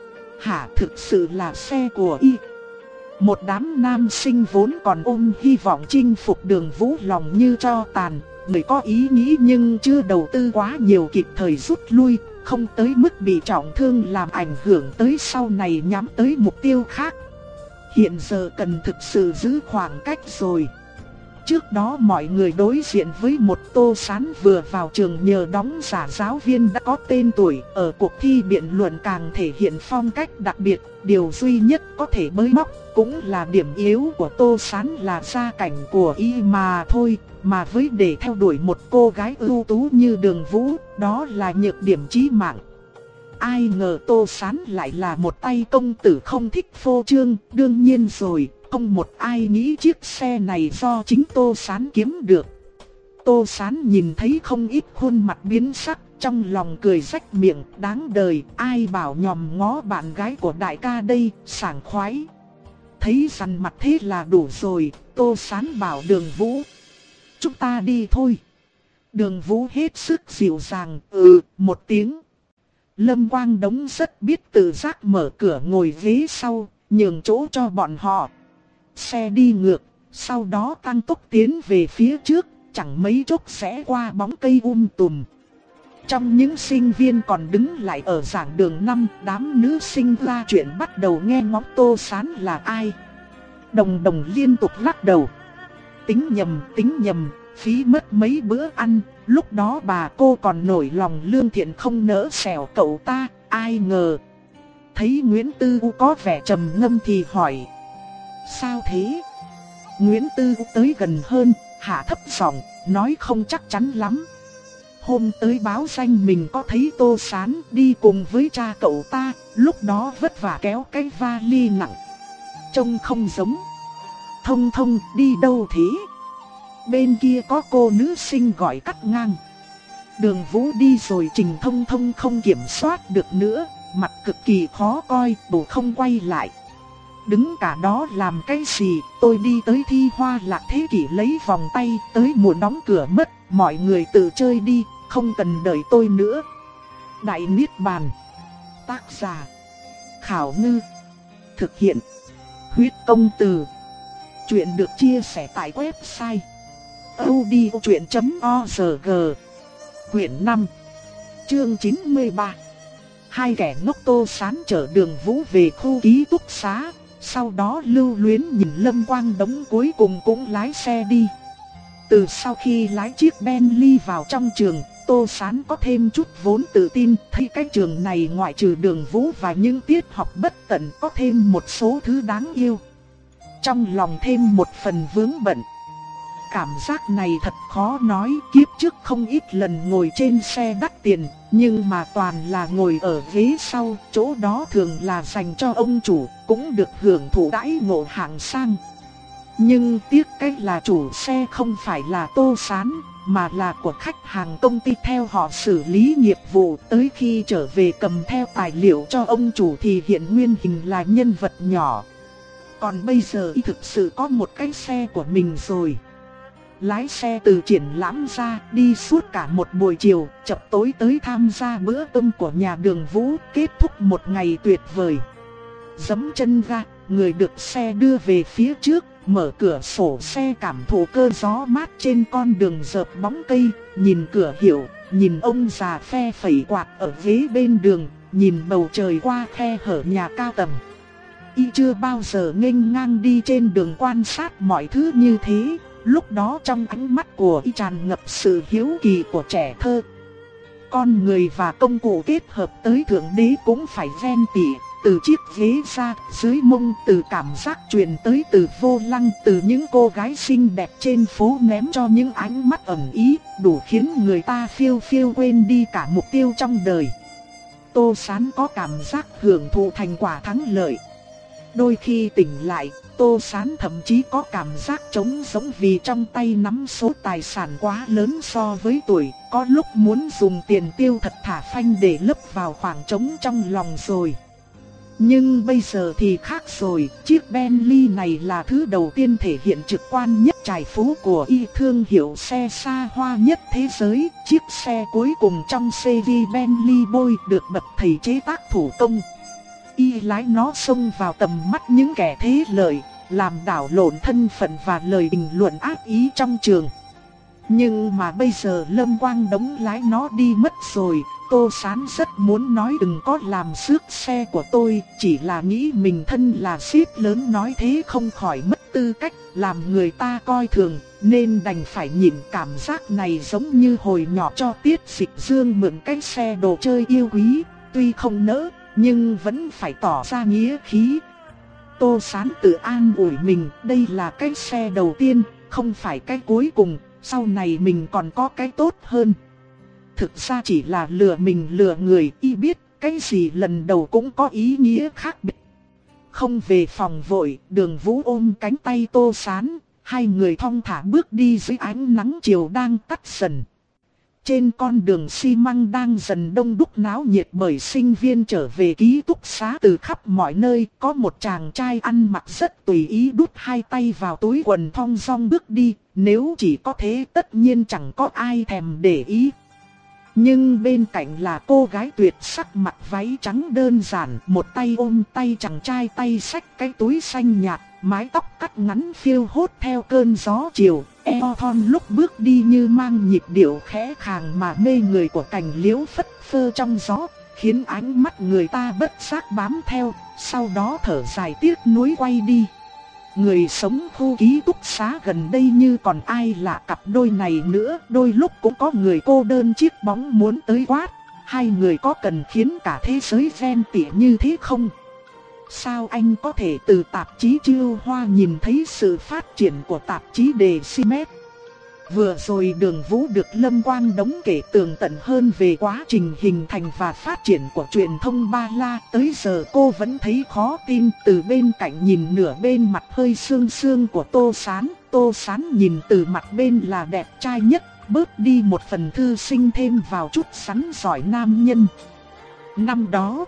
Hả, thực sự là xe của y. Một đám nam sinh vốn còn ôm hy vọng chinh phục Đường Vũ lòng như tro tàn. Người có ý nghĩ nhưng chưa đầu tư quá nhiều kịp thời rút lui, không tới mức bị trọng thương làm ảnh hưởng tới sau này nhắm tới mục tiêu khác. Hiện giờ cần thực sự giữ khoảng cách rồi. Trước đó mọi người đối diện với một Tô Sán vừa vào trường nhờ đóng giả giáo viên đã có tên tuổi. Ở cuộc thi biện luận càng thể hiện phong cách đặc biệt. Điều duy nhất có thể bới móc cũng là điểm yếu của Tô Sán là gia cảnh của y mà thôi. Mà với để theo đuổi một cô gái ưu tú như Đường Vũ, đó là nhược điểm chí mạng. Ai ngờ Tô Sán lại là một tay công tử không thích phô trương. Đương nhiên rồi, không một ai nghĩ chiếc xe này do chính Tô Sán kiếm được. Tô Sán nhìn thấy không ít khuôn mặt biến sắc, trong lòng cười rách miệng, đáng đời, ai bảo nhòm ngó bạn gái của đại ca đây, sảng khoái. Thấy rằn mặt thế là đủ rồi, Tô Sán bảo Đường Vũ, chúng ta đi thôi. Đường Vũ hết sức dịu dàng, ừ, một tiếng. Lâm Quang Đống rất biết tự giác mở cửa ngồi ghế sau, nhường chỗ cho bọn họ. Xe đi ngược, sau đó tăng tốc tiến về phía trước, chẳng mấy chốc sẽ qua bóng cây um tùm. Trong những sinh viên còn đứng lại ở giảng đường năm, đám nữ sinh ra chuyện bắt đầu nghe ngóng Tô Sán là ai. Đồng Đồng liên tục lắc đầu. Tính nhầm, tính nhầm, phí mất mấy bữa ăn. Lúc đó bà cô còn nổi lòng lương thiện không nỡ xẻo cậu ta, ai ngờ. Thấy Nguyễn Tư U có vẻ trầm ngâm thì hỏi. Sao thế? Nguyễn Tư U tới gần hơn, hạ thấp giọng, nói không chắc chắn lắm. Hôm tới báo danh mình có thấy Tô Sán đi cùng với cha cậu ta, lúc đó vất vả kéo cái vali nặng. Trông không giống. Thông Thông đi đâu thế? Bên kia có cô nữ sinh gọi cắt ngang. Đường Vũ đi rồi Trình Thông Thông không kiểm soát được nữa, mặt cực kỳ khó coi, bổ không quay lại. Đứng cả đó làm cái gì, tôi đi tới thi Hoa Lạc Thế Kỷ lấy vòng tay, tới muộn đóng cửa mất, mọi người tự chơi đi, không cần đợi tôi nữa. Đại Niết Bàn. Tác giả Khảo Ngư. Thực hiện Huyết Công Từ. Chuyện được chia sẻ tại website audiochuyện chấm org. Quyển năm, chương chín mươi ba. Hai kẻ ngốc Tô Sán chở Đường Vũ về khu ký túc xá, sau đó lưu luyến nhìn Lâm Quang Đống cuối cùng cũng lái xe đi. Từ sau khi lái chiếc Bentley vào trong trường, Tô Sán có thêm chút vốn tự tin, thấy cái trường này ngoại trừ Đường Vũ và những tiết học bất tận có thêm một số thứ đáng yêu. Trong lòng thêm một phần vướng bận. Cảm giác này thật khó nói, kiếp trước không ít lần ngồi trên xe đắt tiền, nhưng mà toàn là ngồi ở ghế sau, chỗ đó thường là dành cho ông chủ, cũng được hưởng thụ đãi ngộ hạng sang. Nhưng tiếc cái là chủ xe không phải là Tô Sán, mà là của khách hàng công ty theo họ xử lý nghiệp vụ, tới khi trở về cầm theo tài liệu cho ông chủ thì hiện nguyên hình là nhân vật nhỏ. Còn bây giờ y thực sự có một cái xe của mình rồi. Lái xe từ triển lãm ra, đi suốt cả một buổi chiều, chập tối tới tham gia bữa cơm của nhà Đường Vũ, kết thúc một ngày tuyệt vời. Giẫm chân ga, người được xe đưa về phía trước, mở cửa sổ xe cảm thụ cơ gió mát trên con đường rợp bóng cây, nhìn cửa hiệu, nhìn ông già phe phẩy quạt ở ghế bên đường, nhìn bầu trời qua khe hở nhà cao tầng. Y chưa bao giờ nghênh ngang đi trên đường quan sát mọi thứ như thế. Lúc đó trong ánh mắt của y tràn ngập sự hiếu kỳ của trẻ thơ. Con người và công cụ kết hợp tới thượng đế cũng phải ven tỉ. Từ chiếc ghế ra, dưới mông, từ cảm giác truyền tới từ vô lăng, từ những cô gái xinh đẹp trên phố ném cho những ánh mắt ẩn ý, đủ khiến người ta phiêu phiêu quên đi cả mục tiêu trong đời. Tô Sán có cảm giác hưởng thụ thành quả thắng lợi. Đôi khi tỉnh lại, Tô Sán thậm chí có cảm giác trống rỗng vì trong tay nắm số tài sản quá lớn so với tuổi, có lúc muốn dùng tiền tiêu thật thả phanh để lấp vào khoảng trống trong lòng rồi. Nhưng bây giờ thì khác rồi, chiếc Bentley này là thứ đầu tiên thể hiện trực quan nhất trải phú của y, thương hiệu xe xa hoa nhất thế giới. Chiếc xe cuối cùng trong series Bentley Boy được bậc thầy chế tác thủ công. Y lái nó xông vào tầm mắt những kẻ thế lợi, làm đảo lộn thân phận và lời bình luận ác ý trong trường. Nhưng mà bây giờ Lâm Quang Đống lái nó đi mất rồi. Tô Sán rất muốn nói đừng có làm xước xe của tôi, chỉ là nghĩ mình thân là sếp lớn nói thế không khỏi mất tư cách, làm người ta coi thường, nên đành phải nhịn. Cảm giác này giống như hồi nhỏ cho Tiết Dịch Dương mượn cái xe đồ chơi yêu quý, tuy không nỡ, nhưng vẫn phải tỏ ra nghĩa khí. Tô Sán tự an ủi mình, đây là cái xe đầu tiên, không phải cái cuối cùng, sau này mình còn có cái tốt hơn. Thực ra chỉ là lừa mình lừa người, y biết cái gì lần đầu cũng có ý nghĩa khác biệt. Không về phòng vội, Đường Vũ ôm cánh tay Tô Sán, hai người thong thả bước đi dưới ánh nắng chiều đang tắt dần. Trên con đường xi măng đang dần đông đúc náo nhiệt bởi sinh viên trở về ký túc xá từ khắp mọi nơi, có một chàng trai ăn mặc rất tùy ý đút hai tay vào túi quần thong dong bước đi, nếu chỉ có thế tất nhiên chẳng có ai thèm để ý. Nhưng bên cạnh là cô gái tuyệt sắc mặc váy trắng đơn giản, một tay ôm tay chàng trai tay xách cái túi xanh nhạt, mái tóc cắt ngắn phiêu hốt theo cơn gió chiều, eo thon lúc bước đi như mang nhịp điệu khẽ khàng mà mê người của cành liễu phất phơ trong gió, khiến ánh mắt người ta bất giác bám theo, sau đó thở dài tiếc nuối quay đi. Người sống khu ký túc xá gần đây như còn ai lạ cặp đôi này nữa, đôi lúc cũng có người cô đơn chiếc bóng muốn tới quát. Hai người có cần khiến cả thế giới ghen tị như thế không? Sao anh có thể từ tạp chí Chiêu Hoa nhìn thấy sự phát triển của tạp chí Đề Simet? Vừa rồi Đường Vũ được Lâm Quang Đống kể tường tận hơn về quá trình hình thành và phát triển của truyền thông Ba La. Tới giờ cô vẫn thấy khó tin. Từ bên cạnh nhìn nửa bên mặt hơi sương sương của Tô Sán, Tô Sán nhìn từ mặt bên là đẹp trai nhất, bớt đi một phần thư sinh thêm vào chút sắn giỏi nam nhân. Năm đó,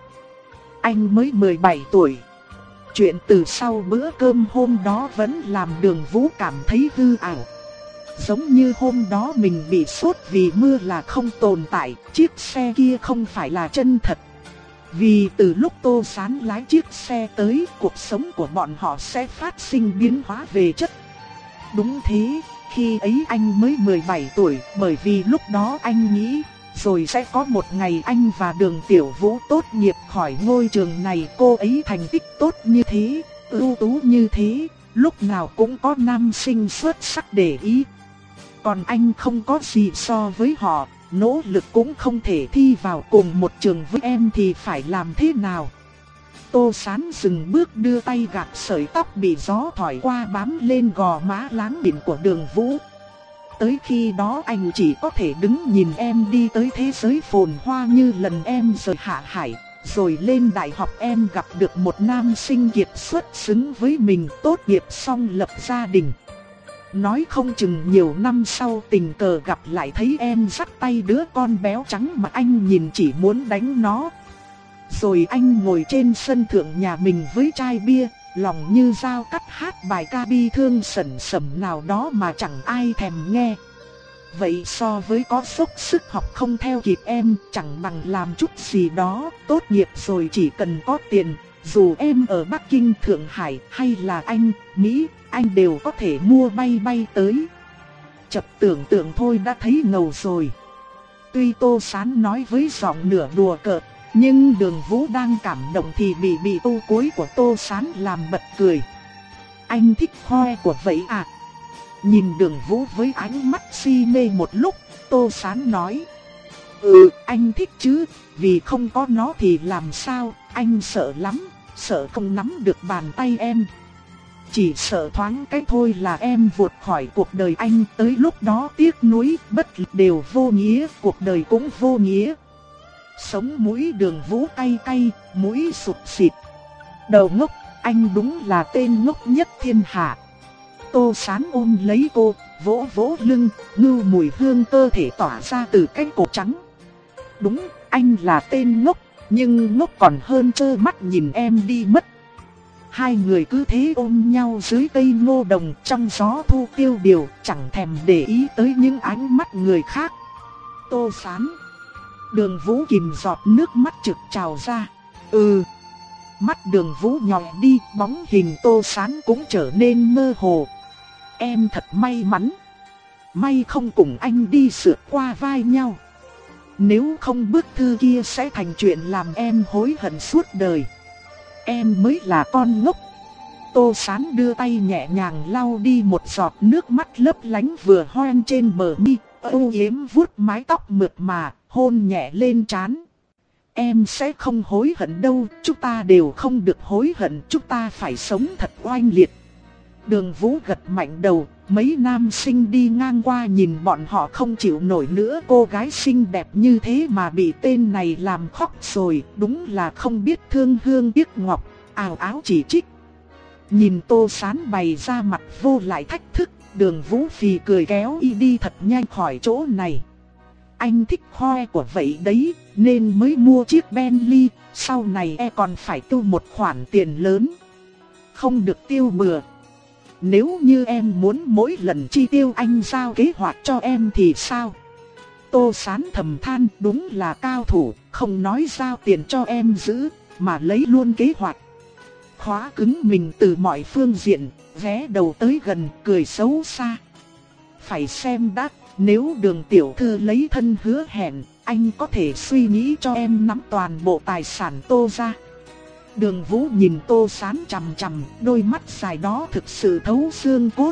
anh mới mười bảy tuổi. Chuyện từ sau bữa cơm hôm đó vẫn làm Đường Vũ cảm thấy hư ảo. Giống như hôm đó mình bị sốt vì mưa là không tồn tại, chiếc xe kia không phải là chân thật. Vì từ lúc Tô Sán lái chiếc xe tới, cuộc sống của bọn họ sẽ phát sinh biến hóa về chất. Đúng thế, khi ấy anh mới mười bảy tuổi, bởi vì lúc đó anh nghĩ, rồi sẽ có một ngày anh và Đường Tiểu Vũ tốt nghiệp khỏi ngôi trường này. Cô ấy thành tích tốt như thế, ưu tú như thế, lúc nào cũng có nam sinh xuất sắc để ý. Còn anh không có gì so với họ, nỗ lực cũng không thể thi vào cùng một trường với em thì phải làm thế nào? Tô Sán dừng bước đưa tay gạt sợi tóc bị gió thổi qua bám lên gò má láng mịn của Đường Vũ. Tới khi đó anh chỉ có thể đứng nhìn em đi tới thế giới phồn hoa như lần em rời Hạ Hải. Rồi lên đại học em gặp được một nam sinh kiệt xuất xứng với mình, tốt nghiệp xong lập gia đình. Nói không chừng nhiều năm sau tình cờ gặp lại thấy em dắt tay đứa con béo trắng mà anh nhìn chỉ muốn đánh nó. Rồi anh ngồi trên sân thượng nhà mình với chai bia, lòng như dao cắt hát bài ca bi thương sẩn sẩm nào đó mà chẳng ai thèm nghe. Vậy so với có dốc sức học không theo kịp em, chẳng bằng làm chút gì đó, tốt nghiệp rồi chỉ cần có tiền. Dù em ở Bắc Kinh, Thượng Hải hay là Anh, Mỹ, anh đều có thể mua bay bay tới. Chợt tưởng tượng thôi đã thấy ngầu rồi. Tuy Tô Sán nói với giọng nửa đùa cợt, nhưng Đường Vũ đang cảm động thì bị bị câu cuối của Tô Sán làm bật cười. Anh thích hoe của vậy à? Nhìn Đường Vũ với ánh mắt si mê một lúc, Tô Sán nói: Ừ, anh thích chứ, vì không có nó thì làm sao, anh sợ lắm, sợ không nắm được bàn tay em. Chỉ sợ thoáng cái thôi là em vụt khỏi cuộc đời anh, tới lúc đó tiếc nuối, bất lực đều vô nghĩa, cuộc đời cũng vô nghĩa. Sống mũi Đường Vũ cay cay, mũi sụt xịt. Đầu ngốc, anh đúng là tên ngốc nhất thiên hạ. Tô Sán ôm lấy cô, vỗ vỗ lưng, ngưu mùi hương cơ thể tỏa ra từ cái cổ trắng. Đúng, anh là tên ngốc, nhưng ngốc còn hơn trơ mắt nhìn em đi mất. Hai người cứ thế ôm nhau dưới cây ngô đồng trong gió thu tiêu điều, chẳng thèm để ý tới những ánh mắt người khác. Tô Sán. Đường Vũ kìm giọt nước mắt trực trào ra. Ừ. Mắt Đường Vũ nhòe đi, bóng hình Tô Sán cũng trở nên mơ hồ. Em thật may mắn. May không cùng anh đi sượt qua vai nhau. Nếu không bức thư kia sẽ thành chuyện làm em hối hận suốt đời. Em mới là con ngốc. Tô Sán đưa tay nhẹ nhàng lau đi một giọt nước mắt lấp lánh vừa hoen trên bờ mi, âu yếm vuốt mái tóc mượt mà, hôn nhẹ lên trán. Em sẽ không hối hận đâu, chúng ta đều không được hối hận, chúng ta phải sống thật oanh liệt. Đường Vũ gật mạnh đầu, mấy nam sinh đi ngang qua nhìn bọn họ không chịu nổi nữa. Cô gái xinh đẹp như thế mà bị tên này làm khóc rồi, đúng là không biết thương hương tiếc ngọc, ào áo chỉ trích. Nhìn Tô Sán bày ra mặt vô lại thách thức, Đường Vũ phì cười kéo y đi thật nhanh khỏi chỗ này. Anh thích khoe của vậy đấy, nên mới mua chiếc Bentley, sau này e còn phải tiêu một khoản tiền lớn. Không được tiêu bừa. Nếu như em muốn mỗi lần chi tiêu anh giao kế hoạch cho em thì sao? Tô Sán thầm than, đúng là cao thủ, không nói giao tiền cho em giữ, mà lấy luôn kế hoạch. Khóa cứng mình từ mọi phương diện, ghé đầu tới gần, cười xấu xa. Phải xem đã, nếu Đường tiểu thư lấy thân hứa hẹn, anh có thể suy nghĩ cho em nắm toàn bộ tài sản Tô ra. Đường Vũ nhìn Tô Sán chằm chằm, đôi mắt dài đó thực sự thấu xương cốt.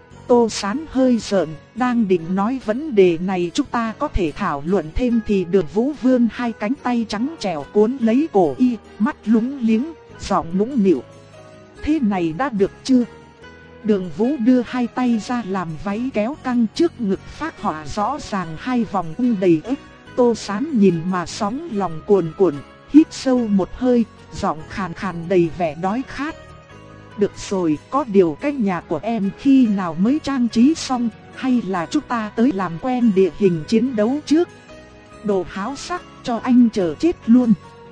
Tô Sán hơi giận, đang định nói vấn đề này chúng ta có thể thảo luận thêm thì Đường Vũ vươn hai cánh tay trắng trẻo cuốn lấy cổ y, mắt lúng liếng, giọng nũng nịu. Thế này đã được chưa? Đường Vũ đưa hai tay ra làm váy kéo căng trước ngực phác họa rõ ràng hai vòng ung đầy ếch. Tô Sán nhìn mà sóng lòng cuồn cuộn, hít sâu một hơi, giọng khàn khàn đầy vẻ đói khát. Được rồi, có điều cái nhà của em khi nào mới trang trí xong, hay là chúng ta tới làm quen địa hình chiến đấu trước? Đồ háo sắc, cho anh chờ chết luôn.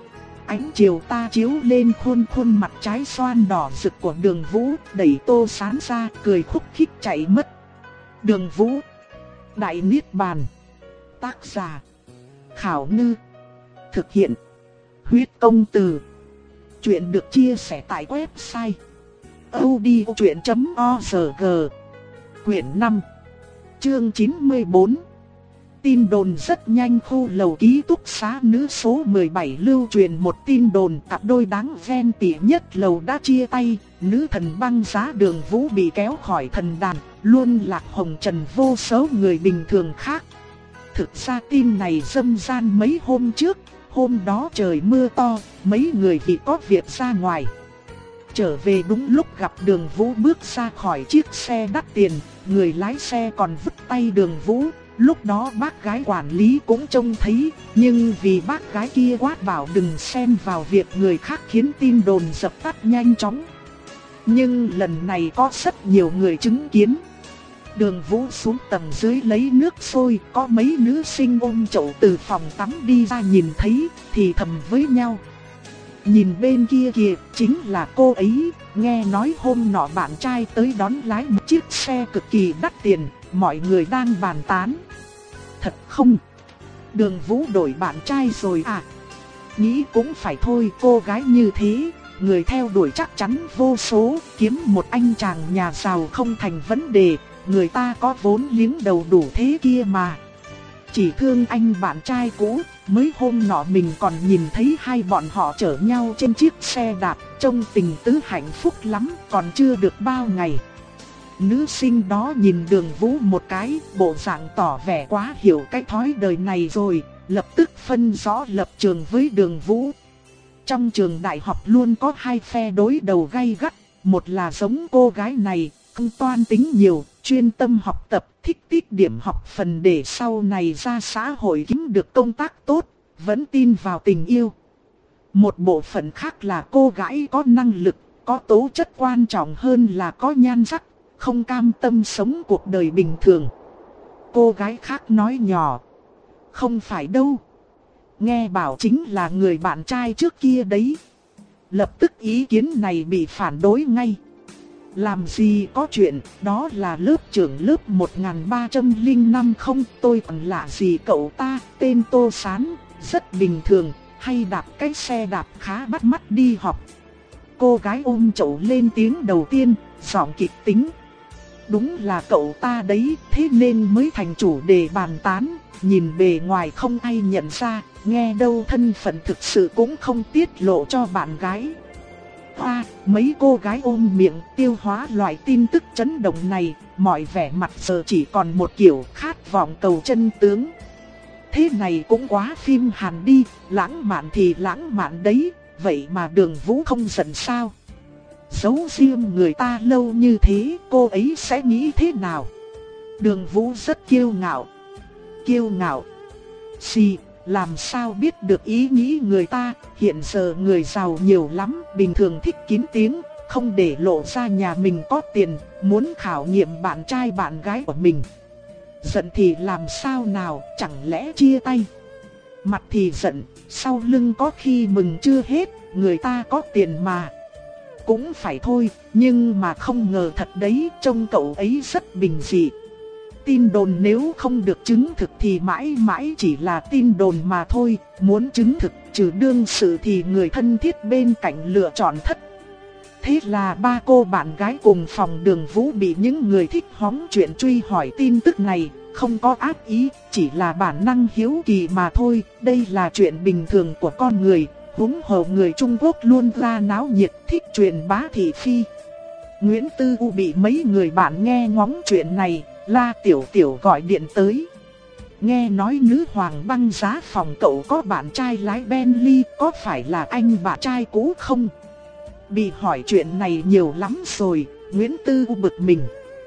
Ánh chiều ta chiếu lên khuôn khuôn mặt trái xoan đỏ rực của Đường Vũ, đẩy Tô Sán ra, cười khúc khích chạy mất. Đường Vũ. Đại Niết Bàn. Tác giả. Khảo Ngư. Thực hiện. Huyết Công Từ. Chuyện được chia sẻ tại website audiochuyện chấm org. Quyển năm. Chương chín mươi bốn. Tin đồn rất nhanh, khu lầu ký túc xá nữ số mười bảy lưu truyền một tin đồn cặp đôi đáng ghen tị nhất lầu đã chia tay, nữ thần băng giá Đường Vũ bị kéo khỏi thần đàn, luôn lạc hồng trần vô số người bình thường khác. Thực ra tin này dâm gian mấy hôm trước, hôm đó trời mưa to, mấy người vì có việc ra ngoài. Trở về đúng lúc gặp Đường Vũ bước ra khỏi chiếc xe đắt tiền, người lái xe còn vứt tay Đường Vũ. Lúc đó bác gái quản lý cũng trông thấy, nhưng vì bác gái kia quát bảo đừng xen vào việc người khác khiến tin đồn dập tắt nhanh chóng. Nhưng lần này có rất nhiều người chứng kiến. Đường Vũ xuống tầng dưới lấy nước sôi, có mấy nữ sinh ôm chậu từ phòng tắm đi ra nhìn thấy, thì thầm với nhau. Nhìn bên kia kìa, chính là cô ấy, nghe nói hôm nọ bạn trai tới đón lái một chiếc xe cực kỳ đắt tiền, mọi người đang bàn tán. Thật không? Đường Vũ đổi bạn trai rồi à? Nghĩ cũng phải thôi, cô gái như thế, người theo đuổi chắc chắn vô số, kiếm một anh chàng nhà giàu không thành vấn đề, người ta có vốn liếng đầu đủ thế kia mà. Chỉ thương anh bạn trai cũ, mới hôm nọ mình còn nhìn thấy hai bọn họ chở nhau trên chiếc xe đạp, trông tình tứ hạnh phúc lắm, còn chưa được bao ngày. Nữ sinh đó nhìn Đường Vũ một cái, bộ dạng tỏ vẻ quá hiểu cái thói đời này rồi, lập tức phân rõ lập trường với Đường Vũ. Trong trường đại học luôn có hai phe đối đầu gay gắt, một là giống cô gái này, không toan tính nhiều, chuyên tâm học tập, thích tiết điểm học phần để sau này ra xã hội kiếm được công tác tốt, vẫn tin vào tình yêu. Một bộ phận khác là cô gái có năng lực, có tố chất quan trọng hơn là có nhan sắc, không cam tâm sống cuộc đời bình thường. Cô gái khác nói nhỏ. Không phải đâu. Nghe bảo chính là người bạn trai trước kia đấy. Lập tức ý kiến này bị phản đối ngay. Làm gì có chuyện, đó là lớp trưởng lớp một nghìn ba trăm lẻ năm không, tôi còn lạ gì cậu ta, tên Tô Sán, rất bình thường, hay đạp cái xe đạp khá bắt mắt đi học. Cô gái ôm chậu lên tiếng đầu tiên, giọng kịch tính. Đúng là cậu ta đấy, thế nên mới thành chủ đề bàn tán, nhìn bề ngoài không ai nhận ra, nghe đâu thân phận thực sự cũng không tiết lộ cho bạn gái. Hoa, à, mấy cô gái ôm miệng tiêu hóa loại tin tức chấn động này, mọi vẻ mặt giờ chỉ còn một kiểu khát vọng cầu chân tướng. Thế này cũng quá phim Hàn đi, lãng mạn thì lãng mạn đấy, vậy mà Đường Vũ không giận sao? Giấu riêng người ta lâu như thế, cô ấy sẽ nghĩ thế nào? Đường Vũ rất kiêu ngạo. Kiêu ngạo? Xì, làm sao biết được ý nghĩ người ta, hiện giờ người giàu nhiều lắm, bình thường thích kín tiếng, không để lộ ra nhà mình có tiền, muốn khảo nghiệm bạn trai bạn gái của mình. Giận thì làm sao nào, chẳng lẽ chia tay? Mặt thì giận, sau lưng có khi mừng chưa hết, người ta có tiền mà. Cũng phải thôi, nhưng mà không ngờ thật đấy, trông cậu ấy rất bình dị. Tin đồn nếu không được chứng thực thì mãi mãi chỉ là tin đồn mà thôi, muốn chứng thực trừ đương sự thì người thân thiết bên cạnh lựa chọn thất. Thế là ba cô bạn gái cùng phòng Đường Vũ bị những người thích hóng chuyện truy hỏi tin tức này, không có ác ý, chỉ là bản năng hiếu kỳ mà thôi, đây là chuyện bình thường của con người, huống hồ người Trung Quốc luôn ra náo nhiệt thích truyền bá thị phi. Nguyễn Tư U bị mấy người bạn nghe ngóng chuyện này, La Tiểu Tiểu gọi điện tới. Nghe nói nữ hoàng băng giá phòng cậu có bạn trai lái Bentley, có phải là anh bạn trai cũ không? Bị hỏi chuyện này nhiều lắm rồi, Nguyễn Tư U bực mình.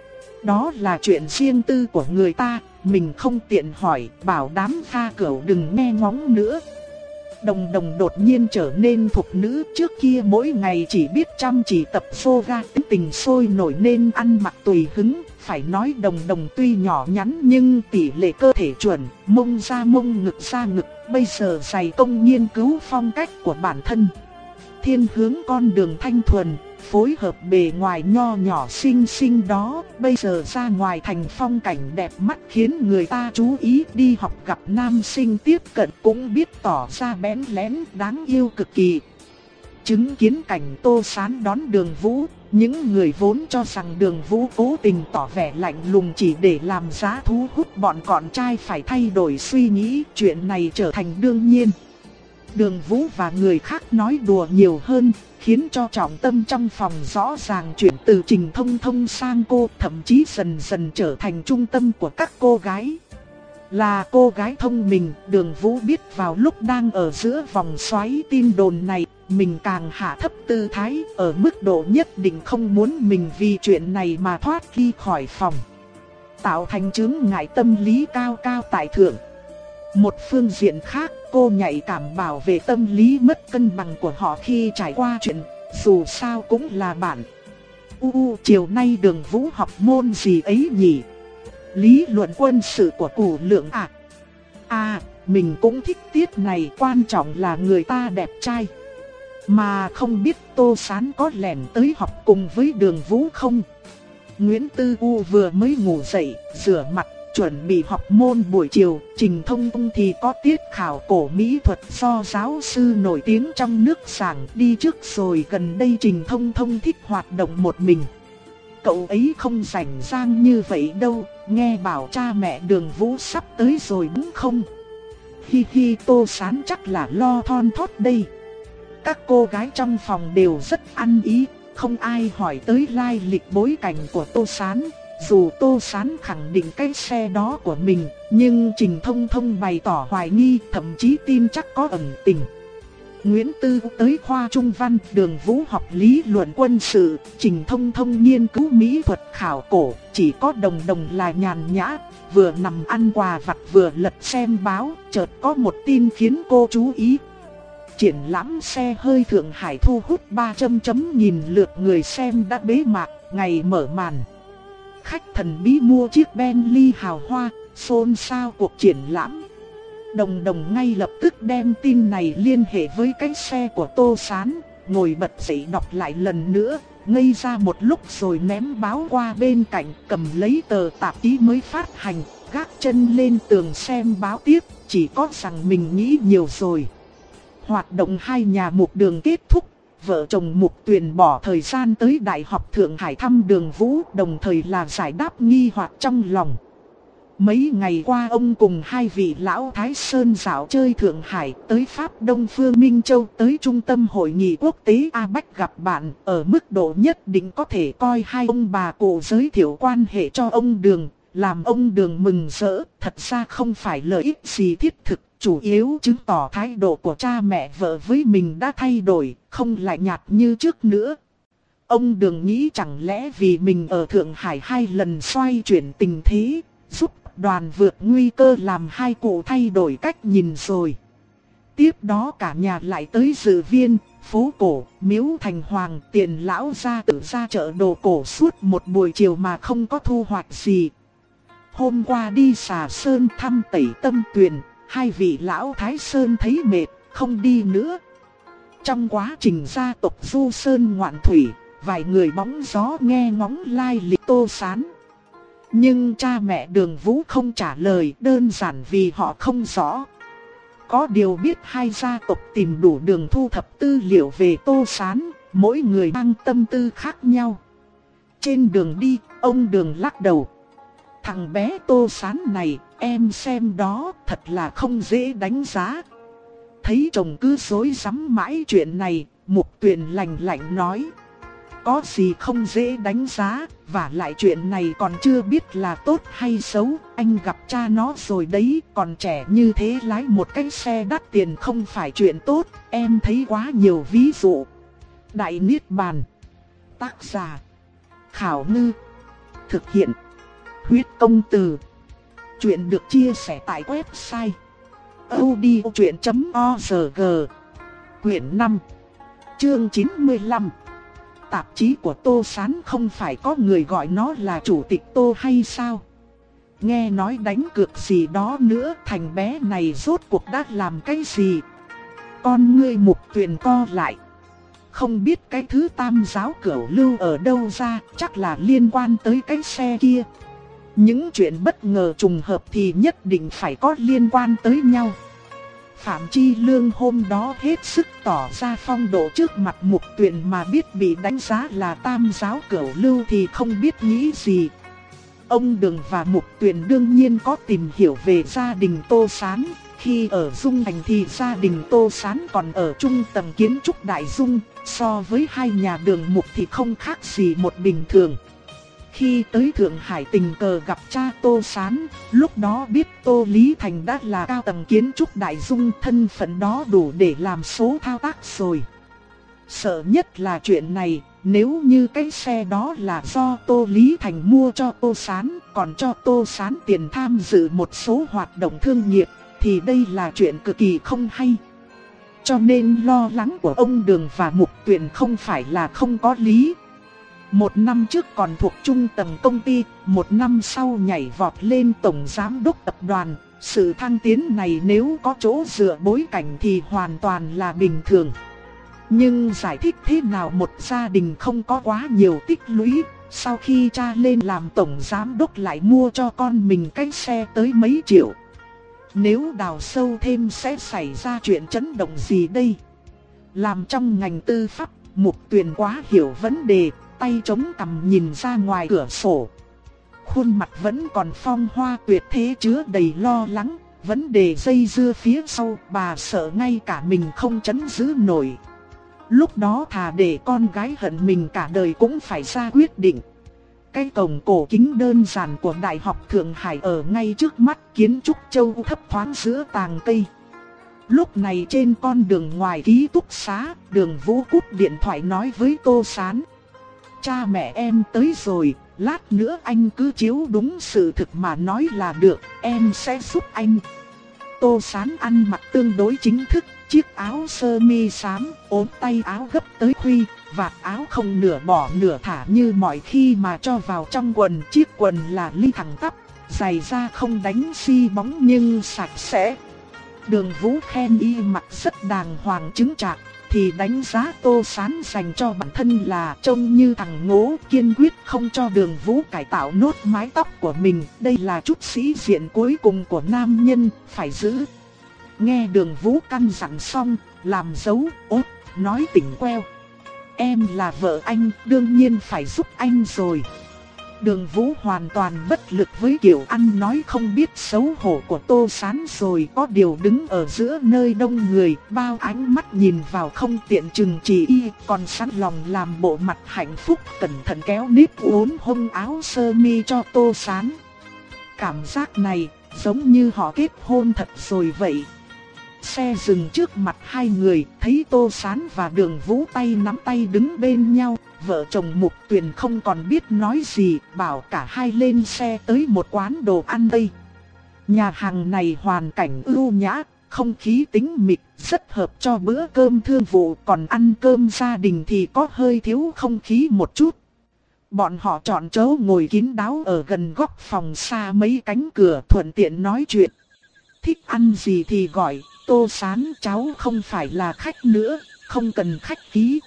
Đó là chuyện riêng tư của người ta, mình không tiện hỏi, bảo đám pha cẩu đừng nghe ngóng nữa. Đồng Đồng đột nhiên trở nên thục nữ, trước kia mỗi ngày chỉ biết chăm chỉ tập yoga, tính tình sôi nổi nên ăn mặc tùy hứng. Phải nói Đồng Đồng tuy nhỏ nhắn nhưng tỷ lệ cơ thể chuẩn, mông ra mông ngực ra ngực, bây giờ dày công nghiên cứu phong cách của bản thân. Thiên hướng con đường thanh thuần, phối hợp bề ngoài nho nhỏ xinh xinh đó, bây giờ ra ngoài thành phong cảnh đẹp mắt khiến người ta chú ý, đi học gặp nam sinh tiếp cận cũng biết tỏ ra bén lén đáng yêu cực kỳ. Chứng kiến cảnh Tô Sán đón Đường Vũ, những người vốn cho rằng Đường Vũ cố tình tỏ vẻ lạnh lùng chỉ để làm giá thu hút bọn con trai phải thay đổi suy nghĩ, chuyện này trở thành đương nhiên. Đường Vũ và người khác nói đùa nhiều hơn, khiến cho trọng tâm trong phòng rõ ràng chuyển từ Trình Thông Thông sang cô, thậm chí dần dần trở thành trung tâm của các cô gái. Là cô gái thông minh, Đường Vũ biết vào lúc đang ở giữa vòng xoáy tin đồn này, mình càng hạ thấp tư thái, ở mức độ nhất định không muốn mình vì chuyện này mà thoát ly khỏi phòng, tạo thành chướng ngại tâm lý cao cao tại thượng. Một phương diện khác, cô nhạy cảm bảo vệ tâm lý mất cân bằng của họ khi trải qua chuyện, dù sao cũng là bạn. U u, chiều nay Đường Vũ học môn gì ấy nhỉ? Lý luận quân sự của Cù Lượng à? À, mình cũng thích tiết này, quan trọng là người ta đẹp trai. Mà không biết Tô Sán có lẻn tới học cùng với Đường Vũ không? Nguyễn Tư U vừa mới ngủ dậy, rửa mặt, chuẩn bị học môn buổi chiều. Trình Thông Thông thì có tiết khảo cổ mỹ thuật do giáo sư nổi tiếng trong nước giảng đi trước rồi. Gần đây Trình Thông Thông thích hoạt động một mình. Cậu ấy không rảnh rang như vậy đâu, nghe bảo cha mẹ Đường Vũ sắp tới rồi đúng không? Hi hi, Tô Sán chắc là lo thon thót đây. Các cô gái trong phòng đều rất ăn ý, không ai hỏi tới lai lịch bối cảnh của Tô Sán. Dù Tô Sán khẳng định cái xe đó của mình, nhưng Trình Thông Thông bày tỏ hoài nghi, thậm chí tin chắc có ẩn tình. Nguyễn Tư tới khoa Trung Văn, Đường Vũ học lý luận quân sự, Trình Thông Thông nghiên cứu mỹ thuật khảo cổ, chỉ có Đồng Đồng là nhàn nhã, vừa nằm ăn quà vặt vừa lật xem báo, chợt có một tin khiến cô chú ý. triển lãm xe hơi Thượng Hải thu hút ba trăm nghìn lượt người xem đã bế mạc, ngày mở màn. Khách thần bí mua chiếc Bentley hào hoa, xôn xao cuộc triển lãm. Đồng Đồng ngay lập tức đem tin này liên hệ với cái xe của Tô Sán, ngồi bật dậy đọc lại lần nữa, ngây ra một lúc rồi ném báo qua bên cạnh, cầm lấy tờ tạp chí mới phát hành, gác chân lên tường xem báo tiếp, chỉ có rằng mình nghĩ nhiều rồi. Hoạt động hai nhà Mục Đường kết thúc, vợ chồng Mục Tuyền bỏ thời gian tới Đại học Thượng Hải thăm Đường Vũ, đồng thời là giải đáp nghi hoặc trong lòng. Mấy ngày qua ông cùng hai vị lão Thái Sơn dạo chơi Thượng Hải, tới Pháp Đông Phương Minh Châu, tới Trung tâm Hội nghị Quốc tế A Bách gặp bạn, ở mức độ nhất định có thể coi hai ông bà cụ giới thiệu quan hệ cho ông Đường, làm ông Đường mừng rỡ. Thật ra không phải lợi ích gì thiết thực, chủ yếu chứng tỏ thái độ của cha mẹ vợ với mình đã thay đổi, không lại nhạt như trước nữa. Ông Đường nghĩ chẳng lẽ vì mình ở Thượng Hải hai lần xoay chuyển tình thế, giúp đoàn vượt nguy cơ làm hai cụ thay đổi cách nhìn rồi. Tiếp đó cả nhà lại tới Dự Viên, phố cổ, Miếu Thành Hoàng, Tiền lão gia tử ra chợ đồ cổ suốt một buổi chiều mà không có thu hoạch gì. Hôm qua đi Xà Sơn thăm Tẩy Tâm Tuyền, hai vị lão Thái Sơn thấy mệt, không đi nữa. Trong quá trình gia tộc Du Sơn ngoạn thủy, vài người bóng gió nghe ngóng lai lịch Tô Sán. Nhưng cha mẹ Đường Vũ không trả lời, đơn giản vì họ không rõ. Có điều biết hai gia tộc tìm đủ đường thu thập tư liệu về Tô Sán, mỗi người mang tâm tư khác nhau. Trên đường đi, ông Đường lắc đầu. Thằng bé Tô Sán này, em xem đó, thật là không dễ đánh giá. Thấy chồng cứ dối rắm mãi chuyện này, Mục Tuyền lạnh lạnh nói. Có gì không dễ đánh giá, và lại chuyện này còn chưa biết là tốt hay xấu, anh gặp cha nó rồi đấy, còn trẻ như thế lái một cái xe đắt tiền không phải chuyện tốt, em thấy quá nhiều ví dụ. Đại Niết Bàn. Tác giả Khảo Ngư. Thực hiện Huyết Công Từ. Chuyện được chia sẻ tại website audiochuyện chấm org. Quyển năm, chương chín mươi lăm. Tạp chí của Tô Sán không phải có người gọi nó là chủ tịch Tô hay sao? Nghe nói đánh cược gì đó nữa, thằng bé này rốt cuộc đã làm cái gì? Con ngươi Mục Tuyền co lại. Không biết cái thứ Tam giáo Cửu Lưu ở đâu ra, chắc là liên quan tới cái xe kia. Những chuyện bất ngờ trùng hợp thì nhất định phải có liên quan tới nhau. Phạm Chi Lương hôm đó hết sức tỏ ra phong độ trước mặt Mục Tuyền, mà biết bị đánh giá là Tam giáo Cửu Lưu thì không biết nghĩ gì. Ông Đường và Mục Tuyền đương nhiên có tìm hiểu về gia đình Tô Sán. Khi ở Dung Thành thì gia đình Tô Sán còn ở trung tầng kiến trúc Đại Dung, so với hai nhà Đường Mục thì không khác gì một bình thường. Khi tới Thượng Hải tình cờ gặp cha Tô Sán, lúc đó biết Tô Lý Thành đã là cao tầng kiến trúc Đại Dung, thân phận đó đủ để làm số thao tác rồi. Sợ nhất là chuyện này, nếu như cái xe đó là do Tô Lý Thành mua cho Tô Sán, còn cho Tô Sán tiền tham dự một số hoạt động thương nghiệp, thì đây là chuyện cực kỳ không hay. Cho nên lo lắng của ông Đường và Mục Tuyền không phải là không có lý. Một năm trước còn thuộc trung tầng công ty, một năm sau nhảy vọt lên tổng giám đốc tập đoàn. Sự thăng tiến này nếu có chỗ dựa bối cảnh thì hoàn toàn là bình thường. Nhưng giải thích thế nào một gia đình không có quá nhiều tích lũy, sau khi cha lên làm tổng giám đốc lại mua cho con mình cái xe tới mấy triệu. Nếu đào sâu thêm sẽ xảy ra chuyện chấn động gì đây? Làm trong ngành tư pháp, Mục Tuyền quá hiểu vấn đề, tay chống cằm nhìn ra ngoài cửa sổ. Khuôn mặt vẫn còn phong hoa tuyệt thế chứa đầy lo lắng, vấn đề dây dưa phía sau bà sợ ngay cả mình không trấn giữ nổi. Lúc đó thà để con gái hận mình cả đời cũng phải ra quyết định. Cái cổng cổ kính đơn giản của Đại học Thượng Hải ở ngay trước mắt, kiến trúc châu thấp thoáng giữa tàng cây. Lúc này trên con đường ngoài ký túc xá, Đường Vũ cúp điện thoại nói với Tô Sán. Cha mẹ em tới rồi, lát nữa anh cứ chiếu đúng sự thực mà nói là được, em sẽ giúp anh. Tô Sán ăn mặc tương đối chính thức, chiếc áo sơ mi xám, ốm tay áo gấp tới khuy, vạt áo không nửa bỏ nửa thả như mọi khi mà cho vào trong quần. Chiếc quần là ly thẳng tắp, giày da không đánh xi bóng nhưng sạch sẽ. Đường Vũ khen y mặc rất đàng hoàng chứng chạc, thì đánh giá Tô Sán dành cho bản thân là trông như thằng ngố, kiên quyết không cho Đường Vũ cải tạo nốt mái tóc của mình. Đây là chút sĩ diện cuối cùng của nam nhân, phải giữ. Nghe Đường Vũ căn dặn xong, làm dấu, ốt, nói tỉnh queo. Em là vợ anh, đương nhiên phải giúp anh rồi. Đường Vũ hoàn toàn bất lực với kiểu ăn nói không biết xấu hổ của Tô Sán rồi. Có điều đứng ở giữa nơi đông người, bao ánh mắt nhìn vào không tiện chừng chỉ y, còn sẵn lòng làm bộ mặt hạnh phúc, cẩn thận kéo nếp uốn hông áo sơ mi cho Tô Sán. Cảm giác này giống như họ kết hôn thật rồi vậy. Xe dừng trước mặt hai người, thấy Tô Sán và Đường Vũ tay nắm tay đứng bên nhau. Vợ chồng Mục Tuyền không còn biết nói gì, bảo cả hai lên xe tới một quán đồ ăn đây. Nhà hàng này hoàn cảnh ưu nhã, không khí tĩnh mịch, rất hợp cho bữa cơm thương vụ. Còn ăn cơm gia đình thì có hơi thiếu không khí một chút. Bọn họ chọn chỗ ngồi kín đáo ở gần góc phòng xa mấy cánh cửa, thuận tiện nói chuyện. Thích ăn gì thì gọi. Tô Sán, cháu không phải là khách nữa, không cần khách khí.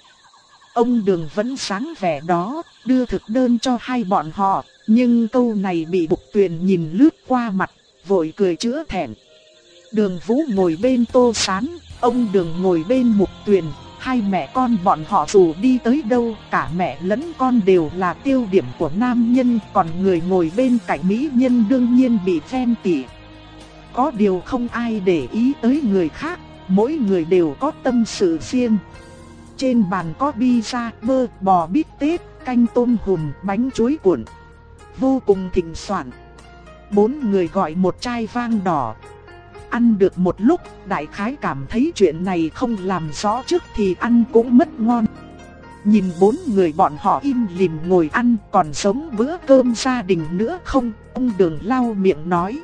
Ông Đường vẫn sáng vẻ đó, đưa thực đơn cho hai bọn họ, nhưng câu này bị Mục Tuyền nhìn lướt qua mặt, vội cười chữa thẹn. Đường Vũ ngồi bên Tô Sán, ông Đường ngồi bên Mục Tuyền, hai mẹ con bọn họ dù đi tới đâu, cả mẹ lẫn con đều là tiêu điểm của nam nhân, còn người ngồi bên cạnh mỹ nhân đương nhiên bị ghen tị. Có điều không ai để ý tới người khác, mỗi người đều có tâm sự riêng. Trên bàn có pizza, bơ, bò bít tết, canh tôm hùm, bánh chuối cuộn. Vô cùng thịnh soạn. Bốn người gọi một chai vang đỏ. Ăn được một lúc, đại khái cảm thấy chuyện này không làm rõ trước thì ăn cũng mất ngon. Nhìn bốn người bọn họ im lìm ngồi ăn, còn giống bữa cơm gia đình nữa không? Ông Đường lau miệng nói.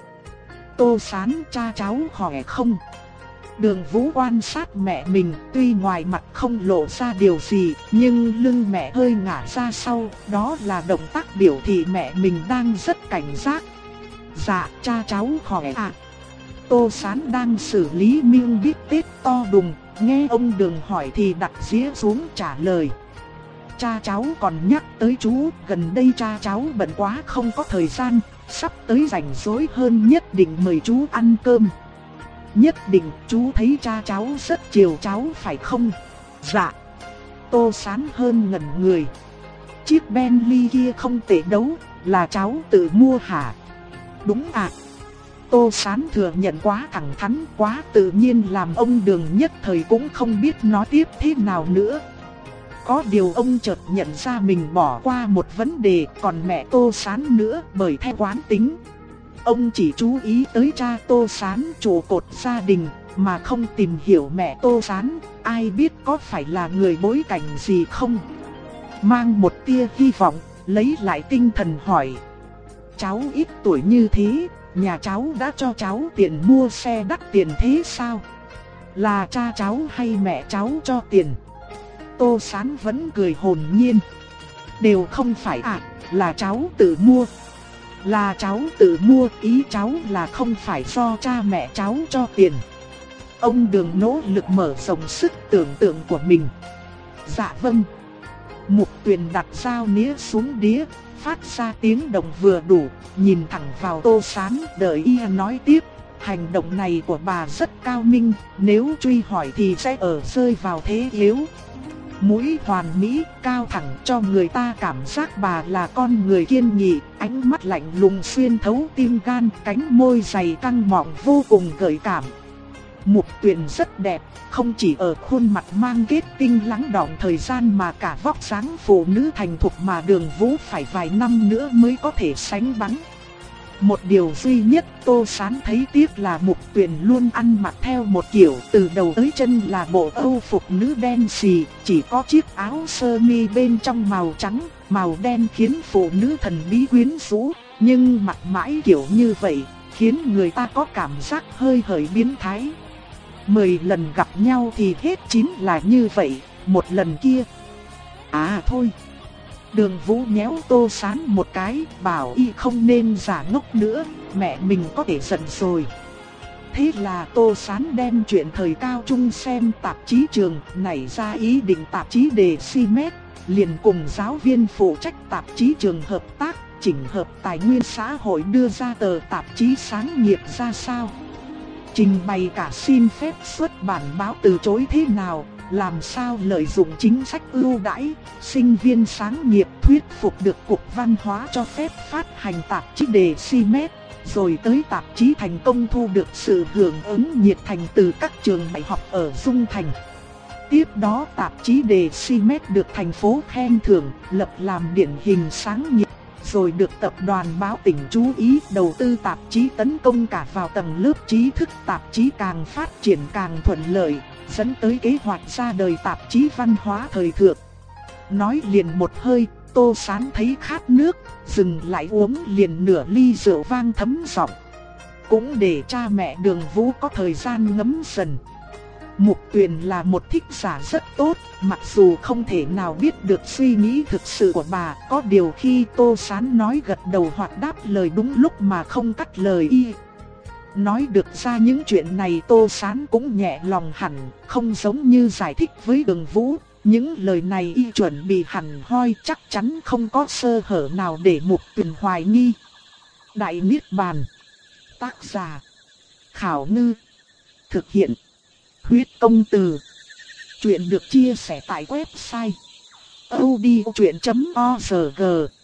Tô Sán, cha cháu khỏe không? Đường Vũ quan sát mẹ mình, tuy ngoài mặt không lộ ra điều gì, nhưng lưng mẹ hơi ngả ra sau, đó là động tác biểu thị mẹ mình đang rất cảnh giác. Dạ, cha cháu khỏe ạ. Tô Sán đang xử lý miếng bít tết to đùng, nghe ông Đường hỏi thì đặt dĩa xuống trả lời. Cha cháu còn nhắc tới chú, gần đây cha cháu bận quá không có thời gian, sắp tới rảnh rỗi hơn nhất định mời chú ăn cơm. Nhất định, chú thấy cha cháu rất chiều cháu phải không? Dạ. Tô Sán hơn ngẩn người. Chiếc Bentley kia không tệ đấu, là cháu tự mua hả? Đúng ạ. Tô Sán thừa nhận quá thẳng thắn, quá tự nhiên làm ông Đường nhất thời cũng không biết nói tiếp thế nào nữa. Có điều ông chợt nhận ra mình bỏ qua một vấn đề, còn mẹ Tô Sán nữa, bởi theo quán tính. Ông chỉ chú ý tới cha Tô Sán, trụ cột gia đình, mà không tìm hiểu mẹ Tô Sán, ai biết có phải là người bối cảnh gì không. Mang một tia hy vọng, lấy lại tinh thần hỏi. Cháu ít tuổi như thế, nhà cháu đã cho cháu tiền mua xe đắt tiền thế sao? Là cha cháu hay mẹ cháu cho tiền? Tô Sán vẫn cười hồn nhiên. Đều không phải ạ, à, là cháu tự mua. Là cháu tự mua, ý cháu là không phải do cha mẹ cháu cho tiền. Ông Đường nỗ lực mở rộng sức tưởng tượng của mình. Dạ vâng. Mục Tuyền đặt dao nĩa xuống đĩa, phát ra tiếng động vừa đủ, nhìn thẳng vào Tô Sán, đợi y nói tiếp. Hành động này của bà rất cao minh, nếu truy hỏi thì sẽ ở rơi vào thế yếu. Mũi hoàn mỹ, cao thẳng cho người ta cảm giác bà là con người kiên nghị, ánh mắt lạnh lùng xuyên thấu tim gan, cánh môi dày căng mọng vô cùng gợi cảm. Mục Tuyền rất đẹp, không chỉ ở khuôn mặt mang kết tinh lắng đọng thời gian mà cả vóc dáng phụ nữ thành thục mà Đường Vũ phải vài năm nữa mới có thể sánh bằng. Một điều duy nhất Tô Sán thấy tiếc là Mục Tuyền luôn ăn mặc theo một kiểu, từ đầu tới chân là bộ âu phục nữ đen xì, chỉ có chiếc áo sơ mi bên trong màu trắng, màu đen khiến phụ nữ thần bí quyến rũ, nhưng mặc mãi kiểu như vậy, khiến người ta có cảm giác hơi hởi biến thái. Mười lần gặp nhau thì hết chín là như vậy, một lần kia. À thôi. Đường Vũ nhéo Tô Sán một cái, bảo y không nên giả ngốc nữa, mẹ mình có thể giận rồi. Thế là Tô Sán đem chuyện thời cao trung xem tạp chí trường nảy ra ý định tạp chí đề xê em e tê, liền cùng giáo viên phụ trách tạp chí trường hợp tác, chỉnh hợp tài nguyên xã hội đưa ra tờ tạp chí sáng nghiệp ra sao. Trình bày cả xin phép xuất bản báo từ chối thế nào, làm sao lợi dụng chính sách ưu đãi, sinh viên sáng nghiệp thuyết phục được Cục Văn hóa cho phép phát hành tạp chí đề xê em e tê, rồi tới tạp chí thành công thu được sự hưởng ứng nhiệt thành từ các trường đại học ở Dung Thành. Tiếp đó tạp chí đề xê em e tê được thành phố khen thưởng, lập làm điển hình sáng nghiệp, rồi được tập đoàn báo tỉnh chú ý đầu tư tạp chí tấn công cả vào tầng lớp trí thức, tạp chí càng phát triển càng thuận lợi, dẫn tới kế hoạch ra đời tạp chí văn hóa thời thượng. Nói liền một hơi, Tô Sán thấy khát nước, dừng lại uống liền nửa ly rượu vang thấm giọng. Cũng để cha mẹ Đường Vũ có thời gian ngấm dần. Mục Tuyền là một thích giả rất tốt, mặc dù không thể nào biết được suy nghĩ thực sự của bà, có điều khi Tô Sán nói gật đầu hoặc đáp lời đúng lúc mà không cắt lời y. Nói được ra những chuyện này Tô Sán cũng nhẹ lòng hẳn, không giống như giải thích với Đường Vũ. Những lời này y chuẩn bị hẳn hoi, chắc chắn không có sơ hở nào để Mục Tuyền hoài nghi. Đại Niết Bàn. Tác giả Khảo Ngư. Thực hiện Huyết Công Từ. Chuyện được chia sẻ tại website audiochuyện chấm org.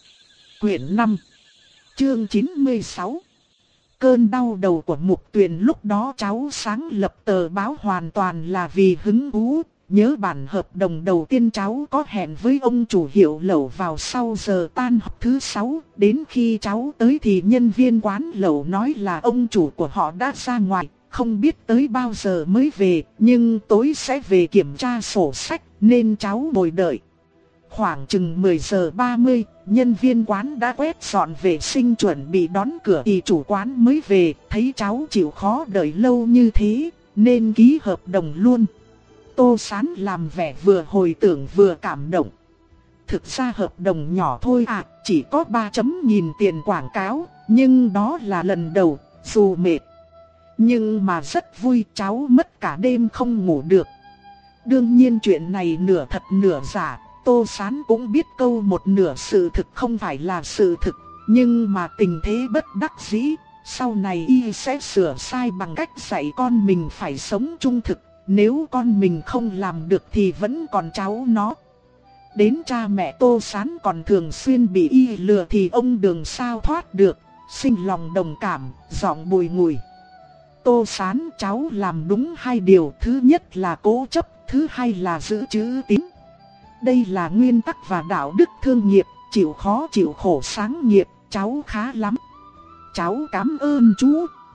Quyển năm, chương chín mươi sáu. Cơn đau đầu của Mục Tuyền lúc đó cháu sáng lập tờ báo hoàn toàn là vì hứng thú. Nhớ bản hợp đồng đầu tiên cháu có hẹn với ông chủ Hiệu lẩu vào sau giờ tan học thứ sáu. Đến khi cháu tới thì nhân viên quán lẩu nói là ông chủ của họ đã ra ngoài, không biết tới bao giờ mới về, nhưng tối sẽ về kiểm tra sổ sách nên cháu ngồi đợi. Khoảng chừng mười giờ ba mươi, nhân viên quán đã quét dọn vệ sinh chuẩn bị đón cửa thì chủ quán mới về, thấy cháu chịu khó đợi lâu như thế nên ký hợp đồng luôn. Tô Sán làm vẻ vừa hồi tưởng vừa cảm động. Thực ra hợp đồng nhỏ thôi à, chỉ có ba chấm nghìn tiền quảng cáo, nhưng đó là lần đầu, dù mệt. Nhưng mà rất vui, cháu mất cả đêm không ngủ được. Đương nhiên chuyện này nửa thật nửa giả, Tô Sán cũng biết câu một nửa sự thực không phải là sự thực. Nhưng mà tình thế bất đắc dĩ, sau này y sẽ sửa sai bằng cách dạy con mình phải sống trung thực. Nếu con mình không làm được thì vẫn còn cháu nó. Đến cha mẹ Tô Sán còn thường xuyên bị y lừa thì ông Đường sao thoát được, sinh lòng đồng cảm, giọng bùi ngùi. Tô Sán, cháu làm đúng hai điều, thứ nhất là cố chấp, thứ hai là giữ chữ tín. Đây là nguyên tắc và đạo đức thương nghiệp, chịu khó chịu khổ sáng nghiệp, cháu khá lắm. Cháu cảm ơn chú.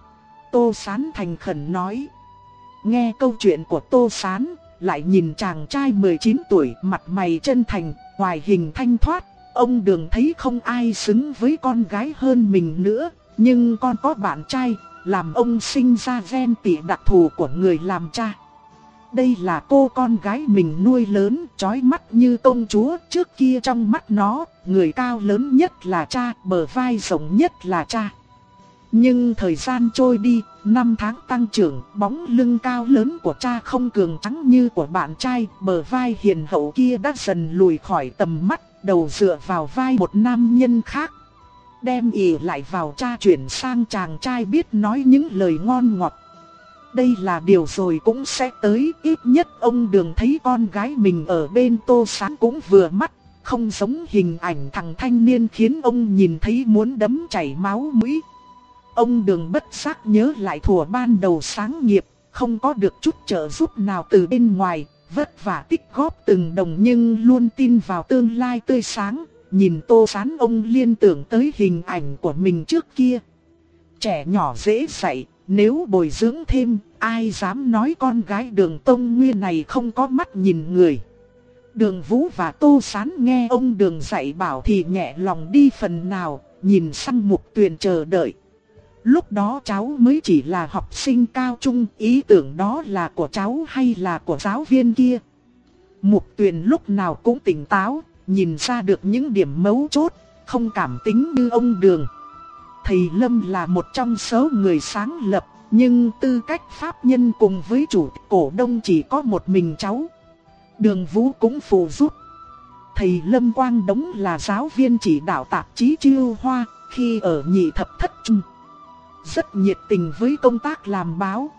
Tô Sán thành khẩn nói. Nghe câu chuyện của Tô Sán, lại nhìn chàng trai mười chín tuổi, mặt mày chân thành, ngoại hình thanh thoát. Ông Đường thấy không ai xứng với con gái hơn mình nữa, nhưng con có bạn trai, làm ông sinh ra gen tị đặc thù của người làm cha. Đây là cô con gái mình nuôi lớn, chói mắt như công chúa. Trước kia trong mắt nó, người cao lớn nhất là cha, bờ vai rộng nhất là cha. Nhưng thời gian trôi đi, năm tháng tăng trưởng, bóng lưng cao lớn của cha không cường trắng như của bạn trai, bờ vai hiền hậu kia đã dần lùi khỏi tầm mắt, đầu dựa vào vai một nam nhân khác. Đem ỷ lại vào cha chuyển sang chàng trai biết nói những lời ngon ngọt. Đây là điều rồi cũng sẽ tới, ít nhất ông Đường thấy con gái mình ở bên Tô Sán cũng vừa mắt, không giống hình ảnh thằng thanh niên khiến ông nhìn thấy muốn đấm chảy máu mũi. Ông Đường bất giác nhớ lại thuở ban đầu sáng nghiệp, không có được chút trợ giúp nào từ bên ngoài, vất vả tích góp từng đồng nhưng luôn tin vào tương lai tươi sáng. Nhìn Tô Sán ông liên tưởng tới hình ảnh của mình trước kia. Trẻ nhỏ dễ dạy, nếu bồi dưỡng thêm, ai dám nói con gái Đường Tông Nguyên này không có mắt nhìn người. Đường Vũ và Tô Sán nghe ông Đường dạy bảo thì nhẹ lòng đi phần nào, nhìn sang Mục Tuyền chờ đợi. Lúc đó cháu mới chỉ là học sinh cao trung, ý tưởng đó là của cháu hay là của giáo viên kia? Mục Tuyền lúc nào cũng tỉnh táo, nhìn ra được những điểm mấu chốt, không cảm tính như ông Đường. Thầy Lâm là một trong số người sáng lập, nhưng tư cách pháp nhân cùng với chủ tịch cổ đông chỉ có một mình cháu. Đường Vũ cũng phụ giúp. Thầy Lâm Quang Đống là giáo viên chỉ đạo tạp chí Chiêu Hoa khi ở nhị thập thất trung, rất nhiệt tình với công tác làm báo.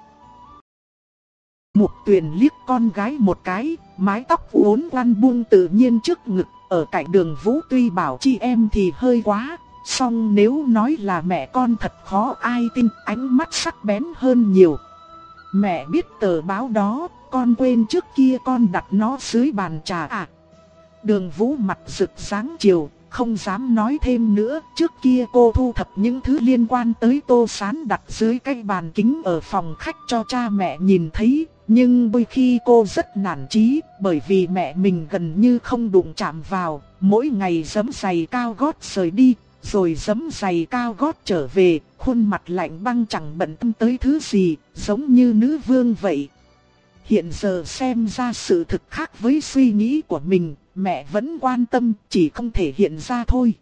Mục Tuyền liếc con gái một cái, mái tóc uốn lăn buông tự nhiên trước ngực. Ở cạnh Đường Vũ tuy bảo chị em thì hơi quá, song nếu nói là mẹ con thật khó ai tin, ánh mắt sắc bén hơn nhiều. Mẹ biết tờ báo đó, con quên trước kia con đặt nó dưới bàn trà à? Đường Vũ mặt rực sáng chiều, không dám nói thêm nữa. Trước kia cô thu thập những thứ liên quan tới Tô Sán đặt dưới cái bàn kính ở phòng khách cho cha mẹ nhìn thấy. Nhưng đôi khi cô rất nản chí, bởi vì mẹ mình gần như không đụng chạm vào, mỗi ngày giẫm giày cao gót rời đi, rồi giẫm giày cao gót trở về, khuôn mặt lạnh băng chẳng bận tâm tới thứ gì, giống như nữ vương vậy. Hiện giờ xem ra sự thực khác với suy nghĩ của mình, mẹ vẫn quan tâm, chỉ không thể hiện ra thôi.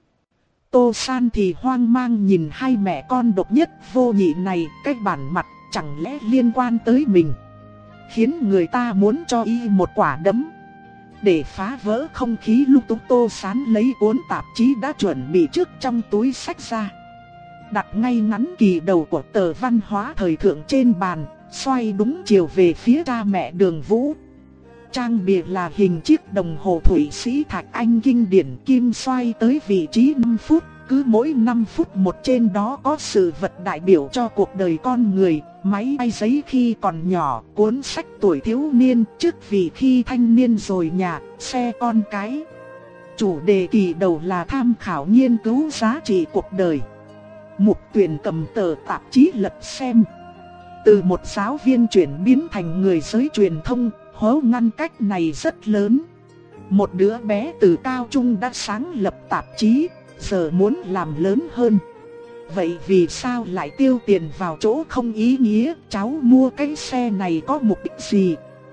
Tô San thì hoang mang nhìn hai mẹ con độc nhất vô nhị này, cái bản mặt chẳng lẽ liên quan tới mình, khiến người ta muốn cho y một quả đấm. Để phá vỡ không khí lúc túng, Tô Sán lấy cuốn tạp chí đã chuẩn bị trước trong túi sách ra, đặt ngay ngắn kỳ đầu của tờ văn hóa thời thượng trên bàn, xoay đúng chiều về phía cha mẹ Đường Vũ. Trang bìa là hình chiếc đồng hồ Thụy Sĩ Thạch Anh kinh điển, kim xoay tới vị trí năm phút, cứ mỗi năm phút một trên đó có sự vật đại biểu cho cuộc đời con người, máy bay giấy khi còn nhỏ, cuốn sách tuổi thiếu niên, chức vị khi thanh niên rồi nhà, xe con cái. Chủ đề kỳ đầu là tham khảo nghiên cứu giá trị cuộc đời. Mục Tuyền cầm tờ tạp chí lật xem. Từ một giáo viên chuyển biến thành người giới truyền thông, hố ngăn cách này rất lớn. Một đứa bé từ cao trung đã sáng lập tạp chí, giờ muốn làm lớn hơn. Vậy vì sao lại tiêu tiền vào chỗ không ý nghĩa? Cháu mua cái xe này có mục đích gì?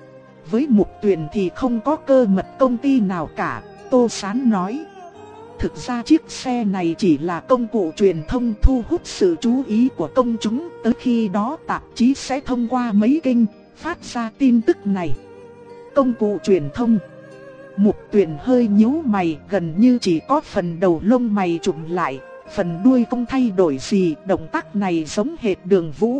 Với Mục Tuyền thì không có cơ mật công ty nào cả, Tô Sán nói. Thực ra chiếc xe này chỉ là công cụ truyền thông thu hút sự chú ý của công chúng. Tới khi đó tạp chí sẽ thông qua mấy kênh phát ra tin tức này. Công cụ truyền thông. Mục Tuyền hơi nhíu mày, gần như chỉ có phần đầu lông mày trụm lại, phần đuôi không thay đổi gì. Động tác này giống hệt Đường Vũ.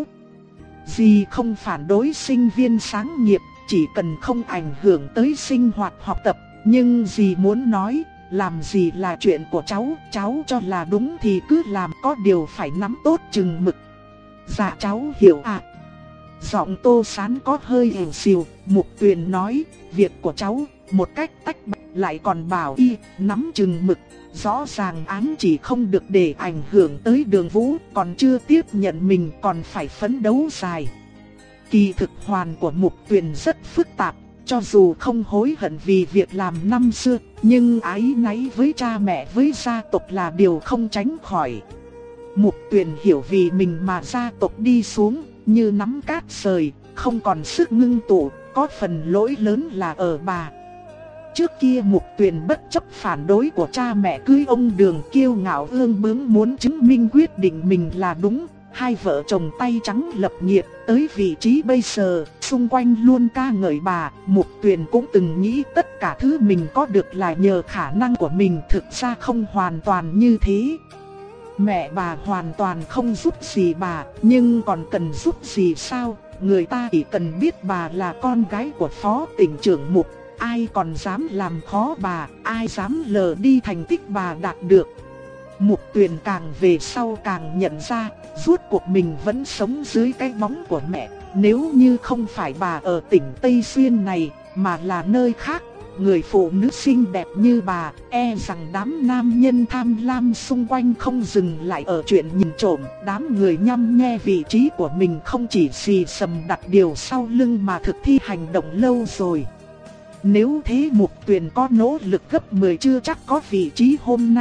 Dì không phản đối sinh viên sáng nghiệp, chỉ cần không ảnh hưởng tới sinh hoạt học tập. Nhưng dì muốn nói, làm gì là chuyện của cháu, cháu cho là đúng thì cứ làm, có điều phải nắm tốt chừng mực. Dạ cháu hiểu ạ. À. Giọng Tô Sán có hơi ỉu xìu. Mục Tuyền nói, việc của cháu, một cách tách bạch, lại còn bảo y nắm chừng mực. Rõ ràng ám chỉ không được để ảnh hưởng tới Đường Vũ, còn chưa tiếp nhận mình còn phải phấn đấu dài. Kỳ thực hoàn của Mục Tuyền rất phức tạp. Cho dù không hối hận vì việc làm năm xưa, nhưng áy náy với cha mẹ với gia tộc là điều không tránh khỏi. Mục Tuyền hiểu vì mình mà gia tộc đi xuống, như nắm cát rời, không còn sức ngưng tụ, có phần lỗi lớn là ở bà. Trước kia Mục Tuyền bất chấp phản đối của cha mẹ cưới ông Đường, kiêu ngạo ương bướng muốn chứng minh quyết định mình là đúng. Hai vợ chồng tay trắng lập nghiệp tới vị trí bây giờ, xung quanh luôn ca ngợi bà. Mục Tuyền cũng từng nghĩ tất cả thứ mình có được là nhờ khả năng của mình, thực ra không hoàn toàn như thế. Mẹ bà hoàn toàn không giúp gì bà, nhưng còn cần giúp gì sao? Người ta chỉ cần biết bà là con gái của phó tỉnh trưởng Mục, ai còn dám làm khó bà, ai dám lờ đi thành tích bà đạt được. Mục Tuyền càng về sau càng nhận ra, rốt cuộc mình vẫn sống dưới cái bóng của mẹ. Nếu như không phải bà ở tỉnh Tây Xuyên này, mà là nơi khác, người phụ nữ xinh đẹp như bà, e rằng đám nam nhân tham lam xung quanh không dừng lại ở chuyện nhìn trộm. Đám người nhăm nhe vị trí của mình không chỉ xì xầm đặt điều sau lưng mà thực thi hành động lâu rồi. Nếu thế Mục Tuyền có nỗ lực gấp mười chưa chắc có vị trí hôm nay.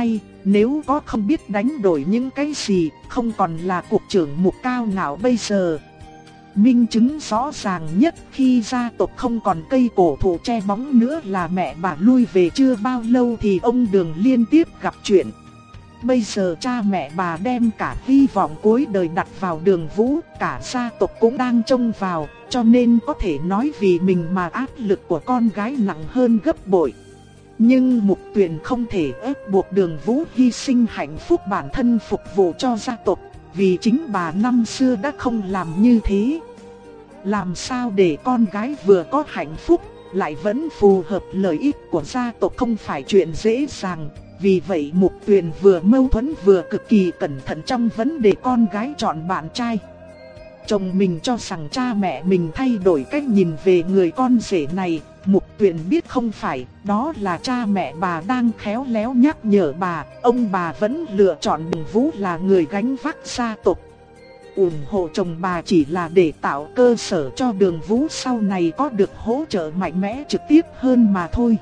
nếu có không biết đánh đổi những cái gì, không còn là cục trưởng Mục cao ngạo bây giờ. Minh chứng rõ ràng nhất khi gia tộc không còn cây cổ thụ che bóng nữa là mẹ bà lui về chưa bao lâu thì ông Đường liên tiếp gặp chuyện. Bây giờ cha mẹ bà đem cả hy vọng cuối đời đặt vào Đường Vũ, cả gia tộc cũng đang trông vào, cho nên có thể nói vì mình mà áp lực của con gái nặng hơn gấp bội. Nhưng Mục Tuyền không thể ép buộc Đường Vũ hy sinh hạnh phúc bản thân phục vụ cho gia tộc, vì chính bà năm xưa đã không làm như thế. Làm sao để con gái vừa có hạnh phúc, lại vẫn phù hợp lợi ích của gia tộc không phải chuyện dễ dàng. Vì vậy Mục Tuyền vừa mâu thuẫn vừa cực kỳ cẩn thận trong vấn đề con gái chọn bạn trai. Chồng mình cho rằng cha mẹ mình thay đổi cách nhìn về người con rể này. Mục Tuyền biết không phải, đó là cha mẹ bà đang khéo léo nhắc nhở bà. Ông bà vẫn lựa chọn Đường Vũ là người gánh vác gia tộc. ủng hộ chồng bà chỉ là để tạo cơ sở cho Đường Vũ sau này có được hỗ trợ mạnh mẽ trực tiếp hơn mà thôi.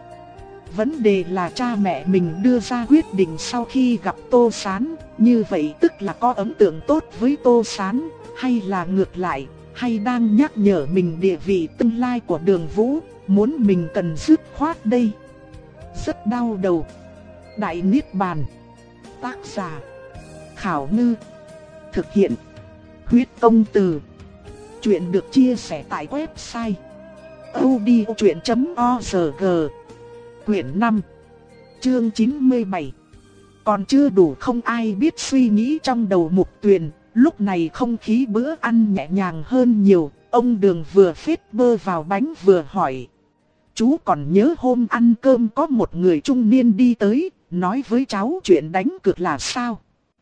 Vấn đề là cha mẹ mình đưa ra quyết định sau khi gặp Tô Sán, như vậy tức là có ấn tượng tốt với Tô Sán, hay là ngược lại, hay đang nhắc nhở mình địa vị tương lai của Đường Vũ, muốn mình cần dứt khoát đây. Rất đau đầu. Đại Niết Bàn. Tác giả Khảo Ngư. Thực hiện Huyết Công Từ. Chuyện được chia sẻ tại website audiochuyện chấm org. Quyển năm, chương chín mươi bảy. Còn chưa đủ không ai biết suy nghĩ trong đầu Mục Tuyền. Lúc này không khí bữa ăn nhẹ nhàng hơn nhiều. Ông Đường vừa phết bơ vào bánh vừa hỏi: chú còn nhớ hôm ăn cơm có một người trung niên đi tới, nói với cháu chuyện đánh cược là sao?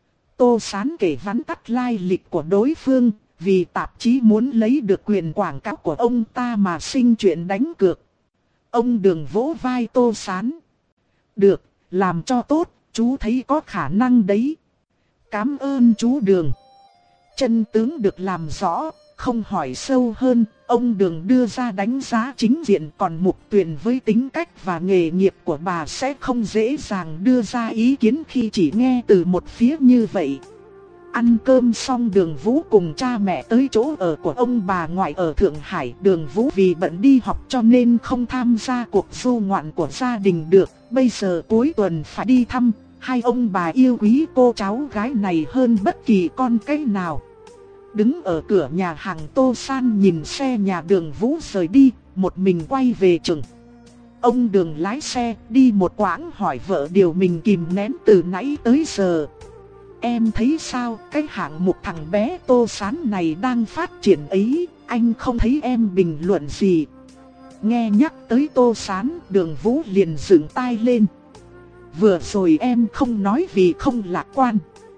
Tô Sán kể vắn tắt lai lịch của đối phương, vì tạp chí muốn lấy được quyền quảng cáo của ông ta mà sinh chuyện đánh cược. Ông Đường vỗ vai Tô Sán: được, làm cho tốt, chú thấy có khả năng đấy. Cảm ơn chú Đường. Chân tướng được làm rõ, không hỏi sâu hơn, ông Đường đưa ra đánh giá chính diện, còn Mục Tuyền với tính cách và nghề nghiệp của bà sẽ không dễ dàng đưa ra ý kiến khi chỉ nghe từ một phía như vậy. Ăn cơm xong Đường Vũ cùng cha mẹ tới chỗ ở của ông bà ngoại ở Thượng Hải. Đường Vũ vì bận đi học cho nên không tham gia cuộc du ngoạn của gia đình được. Bây giờ cuối tuần phải đi thăm, hai ông bà yêu quý cô cháu gái này hơn bất kỳ con cái nào. Đứng ở cửa nhà hàng, Tô San nhìn xe nhà Đường Vũ rời đi, một mình quay về trường. Ông Đường lái xe đi một quãng hỏi vợ điều mình kìm nén từ nãy tới giờ: em thấy sao, cái hạng mục thằng bé Tô Sán này đang phát triển ấy, anh không thấy em bình luận gì? Nghe nhắc tới Tô Sán, Đường Vũ liền dựng tai lên: vừa rồi em không nói vì không lạc quan.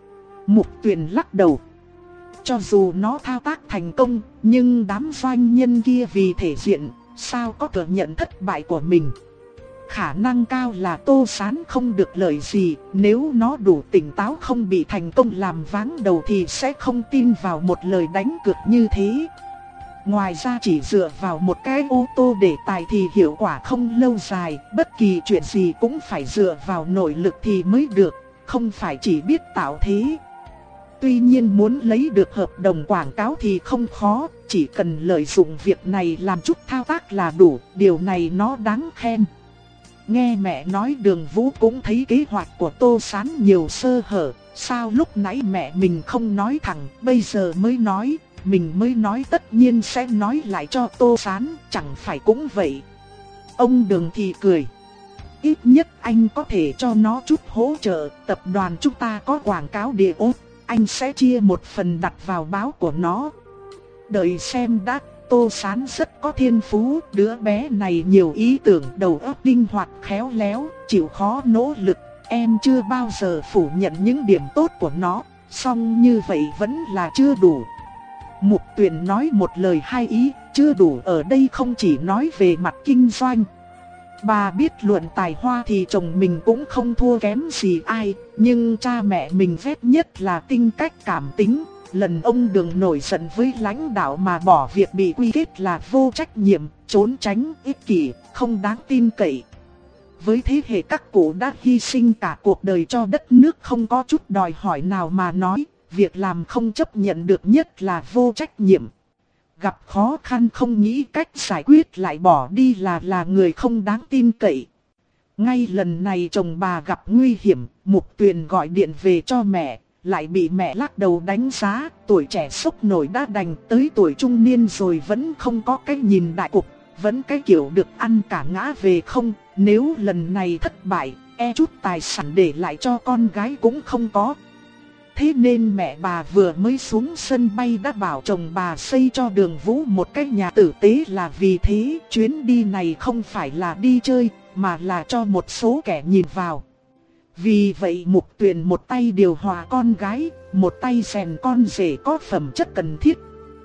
Mục Tuyền lắc đầu: cho dù nó thao tác thành công, nhưng đám doanh nhân kia vì thể diện, sao có thừa nhận thất bại của mình? Khả năng cao là Tô Sán không được lợi gì, nếu nó đủ tỉnh táo không bị thành công làm váng đầu thì sẽ không tin vào một lời đánh cược như thế. Ngoài ra chỉ dựa vào một cái ô tô để tài thì hiệu quả không lâu dài, bất kỳ chuyện gì cũng phải dựa vào nội lực thì mới được, không phải chỉ biết tạo thế. Tuy nhiên muốn lấy được hợp đồng quảng cáo thì không khó, chỉ cần lợi dụng việc này làm chút thao tác là đủ, điều này nó đáng khen. Nghe mẹ nói, Đường Vũ cũng thấy kế hoạch của Tô Sán nhiều sơ hở, sao lúc nãy mẹ mình không nói thẳng, bây giờ mới nói, mình mới nói tất nhiên sẽ nói lại cho Tô Sán, chẳng phải cũng vậy. Ông Đường thì cười: ít nhất anh có thể cho nó chút hỗ trợ, tập đoàn chúng ta có quảng cáo địa ốt, anh sẽ chia một phần đặt vào báo của nó. Đợi xem đã. Tô Sán rất có thiên phú, đứa bé này nhiều ý tưởng, đầu óc linh hoạt khéo léo, chịu khó nỗ lực. Em chưa bao giờ phủ nhận những điểm tốt của nó, song như vậy vẫn là chưa đủ. Mục Tuyền nói một lời hai ý, chưa đủ ở đây không chỉ nói về mặt kinh doanh. Bà biết luận tài hoa thì chồng mình cũng không thua kém gì ai, nhưng cha mẹ mình ghét nhất là tính cách cảm tính. Lần ông Đường nổi giận với lãnh đạo mà bỏ việc bị quy kết là vô trách nhiệm, trốn tránh, ích kỷ, không đáng tin cậy. với thế hệ các cụ đã hy sinh cả cuộc đời cho đất nước không có chút đòi hỏi nào mà nói, việc làm không chấp nhận được nhất là vô trách nhiệm. Gặp khó khăn không nghĩ cách giải quyết lại bỏ đi là là người không đáng tin cậy. Ngay lần này chồng bà gặp nguy hiểm, Mục Tuyền gọi điện về cho mẹ, lại bị mẹ lắc đầu đánh giá, tuổi trẻ sốc nổi đã đành tới tuổi trung niên rồi vẫn không có cái nhìn đại cục, vẫn cái kiểu được ăn cả ngã về không, nếu lần này thất bại, e chút tài sản để lại cho con gái cũng không có. Thế nên mẹ bà vừa mới xuống sân bay đã bảo chồng bà xây cho Đường Vũ một cái nhà tử tế, là vì thế chuyến đi này không phải là đi chơi, mà là cho một số kẻ nhìn vào. Vì vậy Mục Tuyền một tay điều hòa con gái, một tay rèn con rể có phẩm chất cần thiết.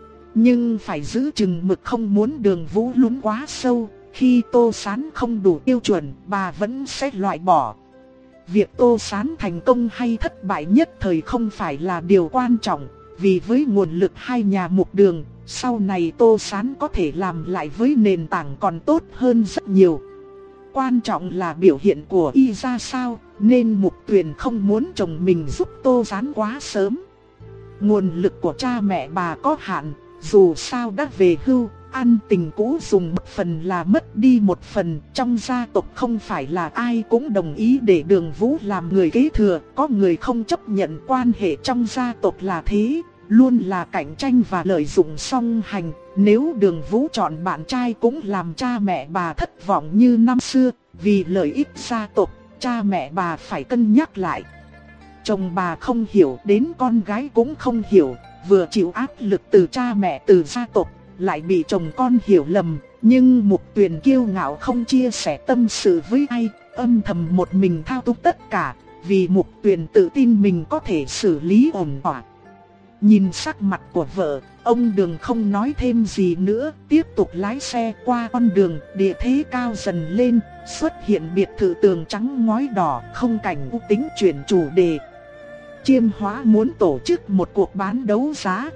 Nhưng phải giữ chừng mực không muốn Đường Vũ lún quá sâu, khi Tô Sán không đủ tiêu chuẩn bà vẫn sẽ loại bỏ. Việc Tô Sán thành công hay thất bại nhất thời không phải là điều quan trọng, vì với nguồn lực hai nhà Mục Đường, sau này Tô Sán có thể làm lại với nền tảng còn tốt hơn rất nhiều. Quan trọng là biểu hiện của y ra sao, nên Mục Tuyền không muốn chồng mình giúp Tô Sán quá sớm. Nguồn lực của cha mẹ bà có hạn, dù sao đã về hưu, ăn tình cũ dùng một phần là mất đi một phần. Trong gia tộc không phải là ai cũng đồng ý để Đường Vũ làm người kế thừa, có người không chấp nhận. Quan hệ trong gia tộc là thế, luôn là cạnh tranh và lợi dụng song hành. Nếu Đường Vũ chọn bạn trai cũng làm cha mẹ bà thất vọng như năm xưa. Vì lợi ích gia tộc, cha mẹ bà phải cân nhắc lại. Chồng bà không hiểu, đến con gái cũng không hiểu, vừa chịu áp lực từ cha mẹ từ gia tộc, lại bị chồng con hiểu lầm. Nhưng Mục Tuyền kiêu ngạo không chia sẻ tâm sự với ai, âm thầm một mình thao túng tất cả, vì Mục Tuyền tự tin mình có thể xử lý ổn thỏa. Nhìn sắc mặt của vợ, ông Đường không nói thêm gì nữa, tiếp tục lái xe qua con đường. Địa thế cao dần lên, xuất hiện biệt thự tường trắng ngói đỏ, không cảnh u tính. Chuyển chủ đề, Chiêm Hóa muốn tổ chức một cuộc bán đấu giá.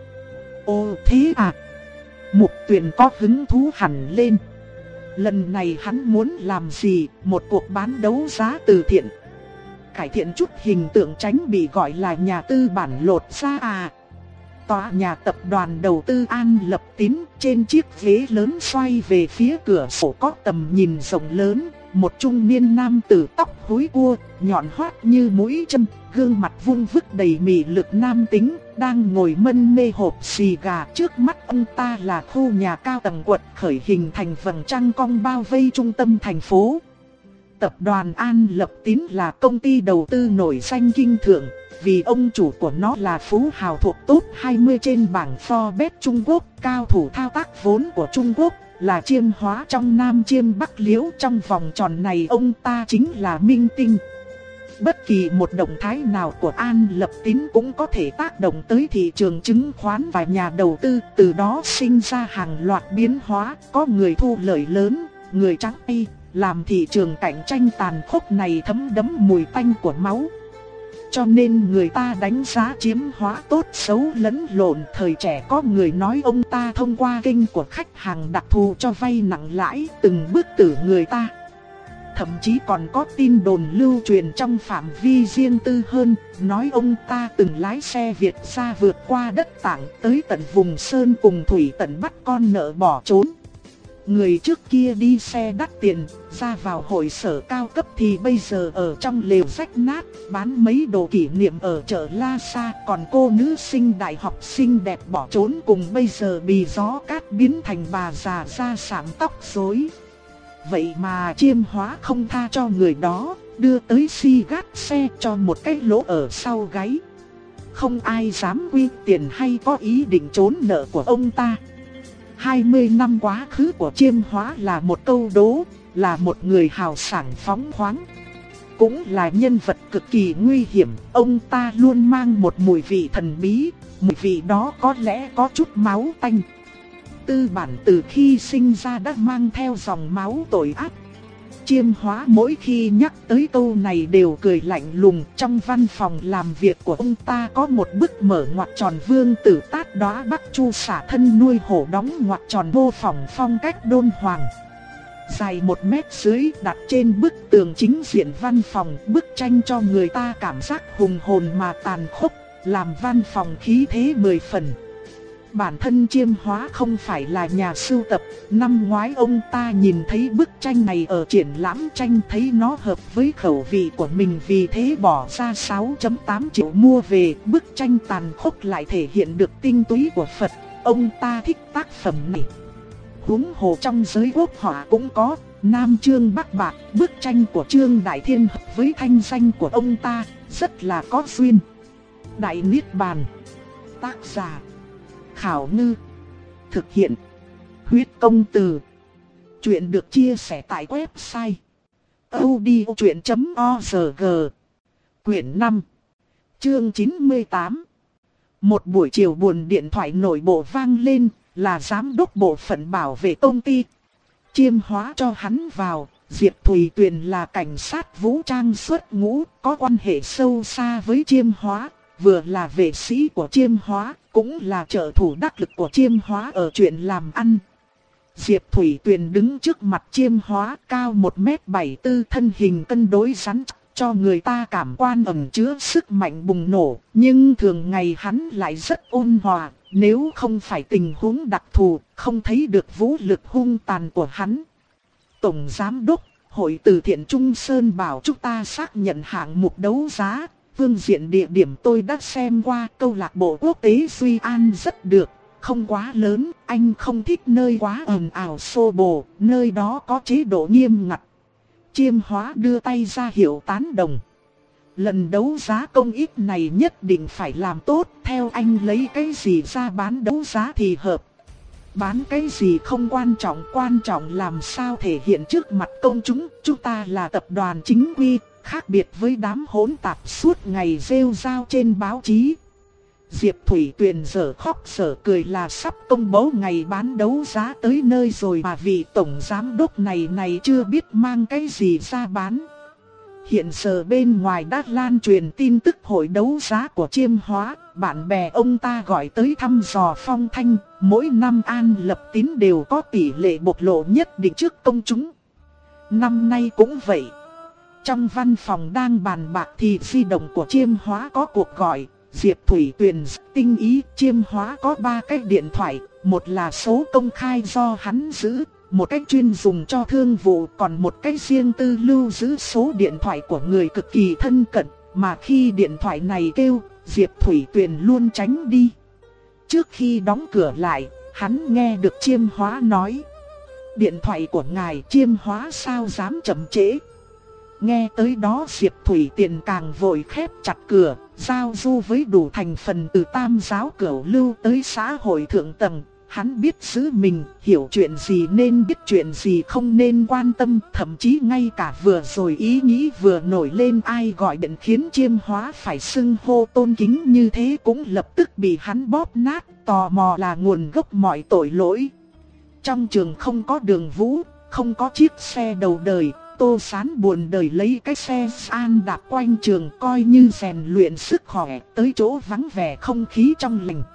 Ồ thế à? Mục Tuyền có hứng thú hẳn lên. Lần này hắn muốn làm gì? Một cuộc bán đấu giá từ thiện, cải thiện chút hình tượng tránh bị gọi là nhà tư bản lột ra à. Tòa nhà tập đoàn đầu tư An Lập Tín, trên chiếc ghế lớn xoay về phía cửa sổ có tầm nhìn rộng lớn, một trung niên nam tử tóc húi cua, nhọn hoắt như mũi châm, gương mặt vung vức đầy mị lực nam tính, đang ngồi mân mê hộp xì gà. Trước mắt ông ta là khu nhà cao tầng quật khởi hình thành vầng trăng cong bao vây trung tâm thành phố. Tập đoàn An Lập Tín là công ty đầu tư nổi danh kinh thượng, vì ông chủ của nó là phú hào thuộc top hai mươi trên bảng Forbes Trung Quốc, cao thủ thao tác vốn của Trung Quốc, là Chiêm Hóa trong Nam Chiêm Bắc Liễu. Trong vòng tròn này ông ta chính là minh tinh. Bất kỳ một động thái nào của An Lập Tín cũng có thể tác động tới thị trường chứng khoán và nhà đầu tư, từ đó sinh ra hàng loạt biến hóa, có người thu lợi lớn, người trắng tay, làm thị trường cạnh tranh tàn khốc này thấm đẫm mùi tanh của máu. Cho nên người ta đánh giá Chiêm Hóa tốt xấu lẫn lộn. Thời trẻ có người nói ông ta thông qua kênh của khách hàng đặc thù cho vay nặng lãi, từng bước tử người ta. Thậm chí còn có tin đồn lưu truyền trong phạm vi riêng tư hơn, nói ông ta từng lái xe Việt ra vượt qua đất Tảng tới tận vùng Sơn cùng Thủy Tận bắt con nợ bỏ trốn. Người trước kia đi xe đắt tiền, ra vào hội sở cao cấp thì bây giờ ở trong lều rách nát, bán mấy đồ kỷ niệm ở chợ La Sa. Còn cô nữ sinh đại học xinh đẹp bỏ trốn cùng bây giờ bị gió cát biến thành bà già da sạm tóc rối. Vậy mà Chiêm Hóa không tha cho người đó, đưa tới si gát xe cho một cái lỗ ở sau gáy. Không ai dám quy tiền hay có ý định trốn nợ của ông ta. hai mươi năm quá khứ của Chiêm Hóa là một câu đố, là một người hào sảng phóng khoáng, cũng là nhân vật cực kỳ nguy hiểm. Ông ta luôn mang một mùi vị thần bí, mùi vị đó có lẽ có chút máu tanh. Tư bản từ khi sinh ra đã mang theo dòng máu tội ác. Chiêm Hóa mỗi khi nhắc tới câu này đều cười lạnh lùng. Trong văn phòng làm việc của ông ta có một bức mở ngoặc tròn vương tử tát đóa Bắc Chu xả thân nuôi hổ đóng ngoặc tròn mô phỏng phong cách đôn hoàng. dài một mét dưới, đặt trên bức tường chính diện văn phòng. Bức tranh cho người ta cảm giác hùng hồn mà tàn khốc, làm văn phòng khí thế mười phần. Bản thân Chiêm Hóa không phải là nhà sưu tập, năm ngoái ông ta nhìn thấy bức tranh này ở triển lãm tranh, thấy nó hợp với khẩu vị của mình, vì thế bỏ ra sáu phẩy tám triệu mua về. Bức tranh tàn khốc lại thể hiện được tinh túy của Phật, ông ta thích tác phẩm này. Huống hồ trong giới quốc họa cũng có Nam Chương Bắc Bạc, bức tranh của Trương Đại Thiên hợp với thanh danh của ông ta, rất là có duyên. Đại Niết Bàn. Tác giả Khảo Ngư. Thực hiện Huyết Công Từ. Chuyện được chia sẻ tại website audiochuyện chấm org. Quyển năm, chương chín mươi tám. Một buổi chiều buồn, điện thoại nội bộ vang lên, là giám đốc bộ phận bảo vệ công ty. Chiêm Hóa cho hắn vào. Diệp Thùy Tuyền là cảnh sát vũ trang xuất ngũ, có quan hệ sâu xa với Chiêm Hóa, vừa là vệ sĩ của Chiêm Hóa, cũng là trợ thủ đắc lực của Chiêm Hóa ở chuyện làm ăn. Diệp Thùy Tuyền đứng trước mặt Chiêm Hóa, cao một mét bảy tư, thân hình cân đối rắn chắc, cho người ta cảm quan ẩn chứa sức mạnh bùng nổ, nhưng thường ngày hắn lại rất ôn hòa, nếu không phải tình huống đặc thù, không thấy được vũ lực hung tàn của hắn. Tổng Giám đốc, Hội Từ Thiện Trung Sơn bảo chúng ta xác nhận hạng mục đấu giá. Phương diện địa điểm tôi đã xem qua, câu lạc bộ quốc tế Duy An rất được, không quá lớn, anh không thích nơi quá ồn ào xô bồ, nơi đó có chế độ nghiêm ngặt. Chiêm Hóa đưa tay ra hiệu tán đồng. Lần đấu giá công ích này nhất định phải làm tốt, theo anh lấy cái gì ra bán đấu giá thì hợp. Bán cái gì không quan trọng, quan trọng làm sao thể hiện trước mặt công chúng, chúng ta là tập đoàn chính quy, khác biệt với đám hỗn tạp suốt ngày rêu rao trên báo chí. Diệp Thùy Tuyền giờ khóc giờ cười là sắp công bố ngày bán đấu giá tới nơi rồi mà vị tổng giám đốc này này chưa biết mang cái gì ra bán. Hiện giờ bên ngoài đã lan truyền tin tức hội đấu giá của Chiêm Hóa, bạn bè ông ta gọi tới thăm dò phong thanh, mỗi năm An Lập Tín đều có tỷ lệ bộc lộ nhất định trước công chúng. Năm nay cũng vậy. Trong văn phòng đang bàn bạc thì di động của Chiêm Hóa có cuộc gọi. Diệp Thùy Tuyền tinh ý, Chiêm Hóa có ba cái điện thoại, một là số công khai do hắn giữ, một cái chuyên dùng cho thương vụ, còn một cái riêng tư lưu giữ số điện thoại của người cực kỳ thân cận, mà khi điện thoại này kêu, Diệp Thùy Tuyền luôn tránh đi. Trước khi đóng cửa lại, hắn nghe được Chiêm Hóa nói: "Điện thoại của ngài." Chiêm Hóa sao dám chậm trễ. Nghe tới đó Diệp Thùy Tuyền càng vội khép chặt cửa, giao du với đủ thành phần từ tam giáo cửu lưu tới xã hội thượng tầng. Hắn biết giữ mình, hiểu chuyện gì nên biết chuyện gì không nên quan tâm, thậm chí ngay cả vừa rồi ý nghĩ vừa nổi lên ai gọi điện khiến Chiêm Hóa phải xưng hô tôn kính như thế cũng lập tức bị hắn bóp nát, tò mò là nguồn gốc mọi tội lỗi. Trong trường không có Đường Vũ, không có chiếc xe đầu đời, Tô Sán buồn đời lấy cái xe an đạp quanh trường coi như rèn luyện sức khỏe, tới chỗ vắng vẻ không khí trong lành.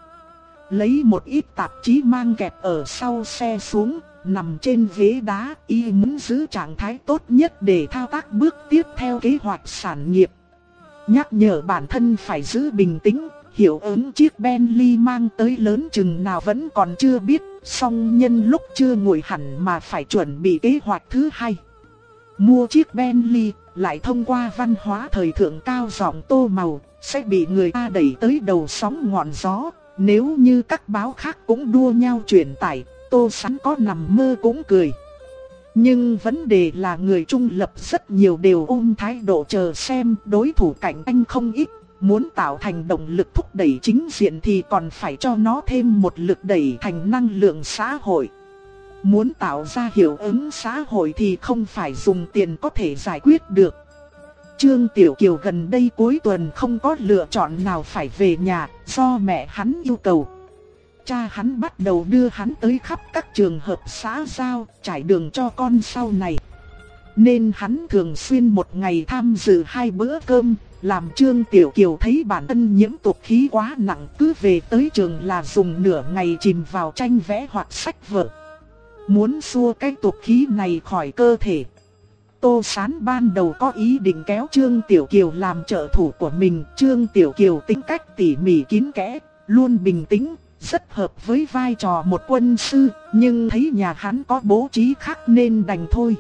Lấy một ít tạp chí mang kẹp ở sau xe xuống, nằm trên ghế đá, y muốn giữ trạng thái tốt nhất để thao tác bước tiếp theo kế hoạch sản nghiệp. Nhắc nhở bản thân phải giữ bình tĩnh, hiệu ứng chiếc Bentley mang tới lớn chừng nào vẫn còn chưa biết, song nhân lúc chưa nguội hẳn mà phải chuẩn bị kế hoạch thứ hai. Mua chiếc Bentley, lại thông qua văn hóa thời thượng cao giọng tô màu, sẽ bị người ta đẩy tới đầu sóng ngọn gió. Nếu như các báo khác cũng đua nhau truyền tải, Tô Sán có nằm mơ cũng cười. Nhưng vấn đề là người trung lập rất nhiều đều ôm thái độ chờ xem, đối thủ cạnh tranh không ít. Muốn tạo thành động lực thúc đẩy chính diện thì còn phải cho nó thêm một lực đẩy thành năng lượng xã hội. Muốn tạo ra hiệu ứng xã hội thì không phải dùng tiền có thể giải quyết được. Trương Tiểu Kiều gần đây cuối tuần không có lựa chọn nào phải về nhà, do mẹ hắn yêu cầu. Cha hắn bắt đầu đưa hắn tới khắp các trường hợp xã giao, trải đường cho con sau này. Nên hắn thường xuyên một ngày tham dự hai bữa cơm, làm Trương Tiểu Kiều thấy bản thân nhiễm tục khí quá nặng, cứ về tới trường là dùng nửa ngày chìm vào tranh vẽ hoặc sách vở. muốn xua cái tục khí này khỏi cơ thể. Tô Sán ban đầu có ý định kéo Trương Tiểu Kiều làm trợ thủ của mình. Trương Tiểu Kiều tính cách tỉ mỉ kín kẽ, luôn bình tĩnh, rất hợp với vai trò một quân sư. Nhưng thấy nhà hắn có bố trí khác nên đành thôi.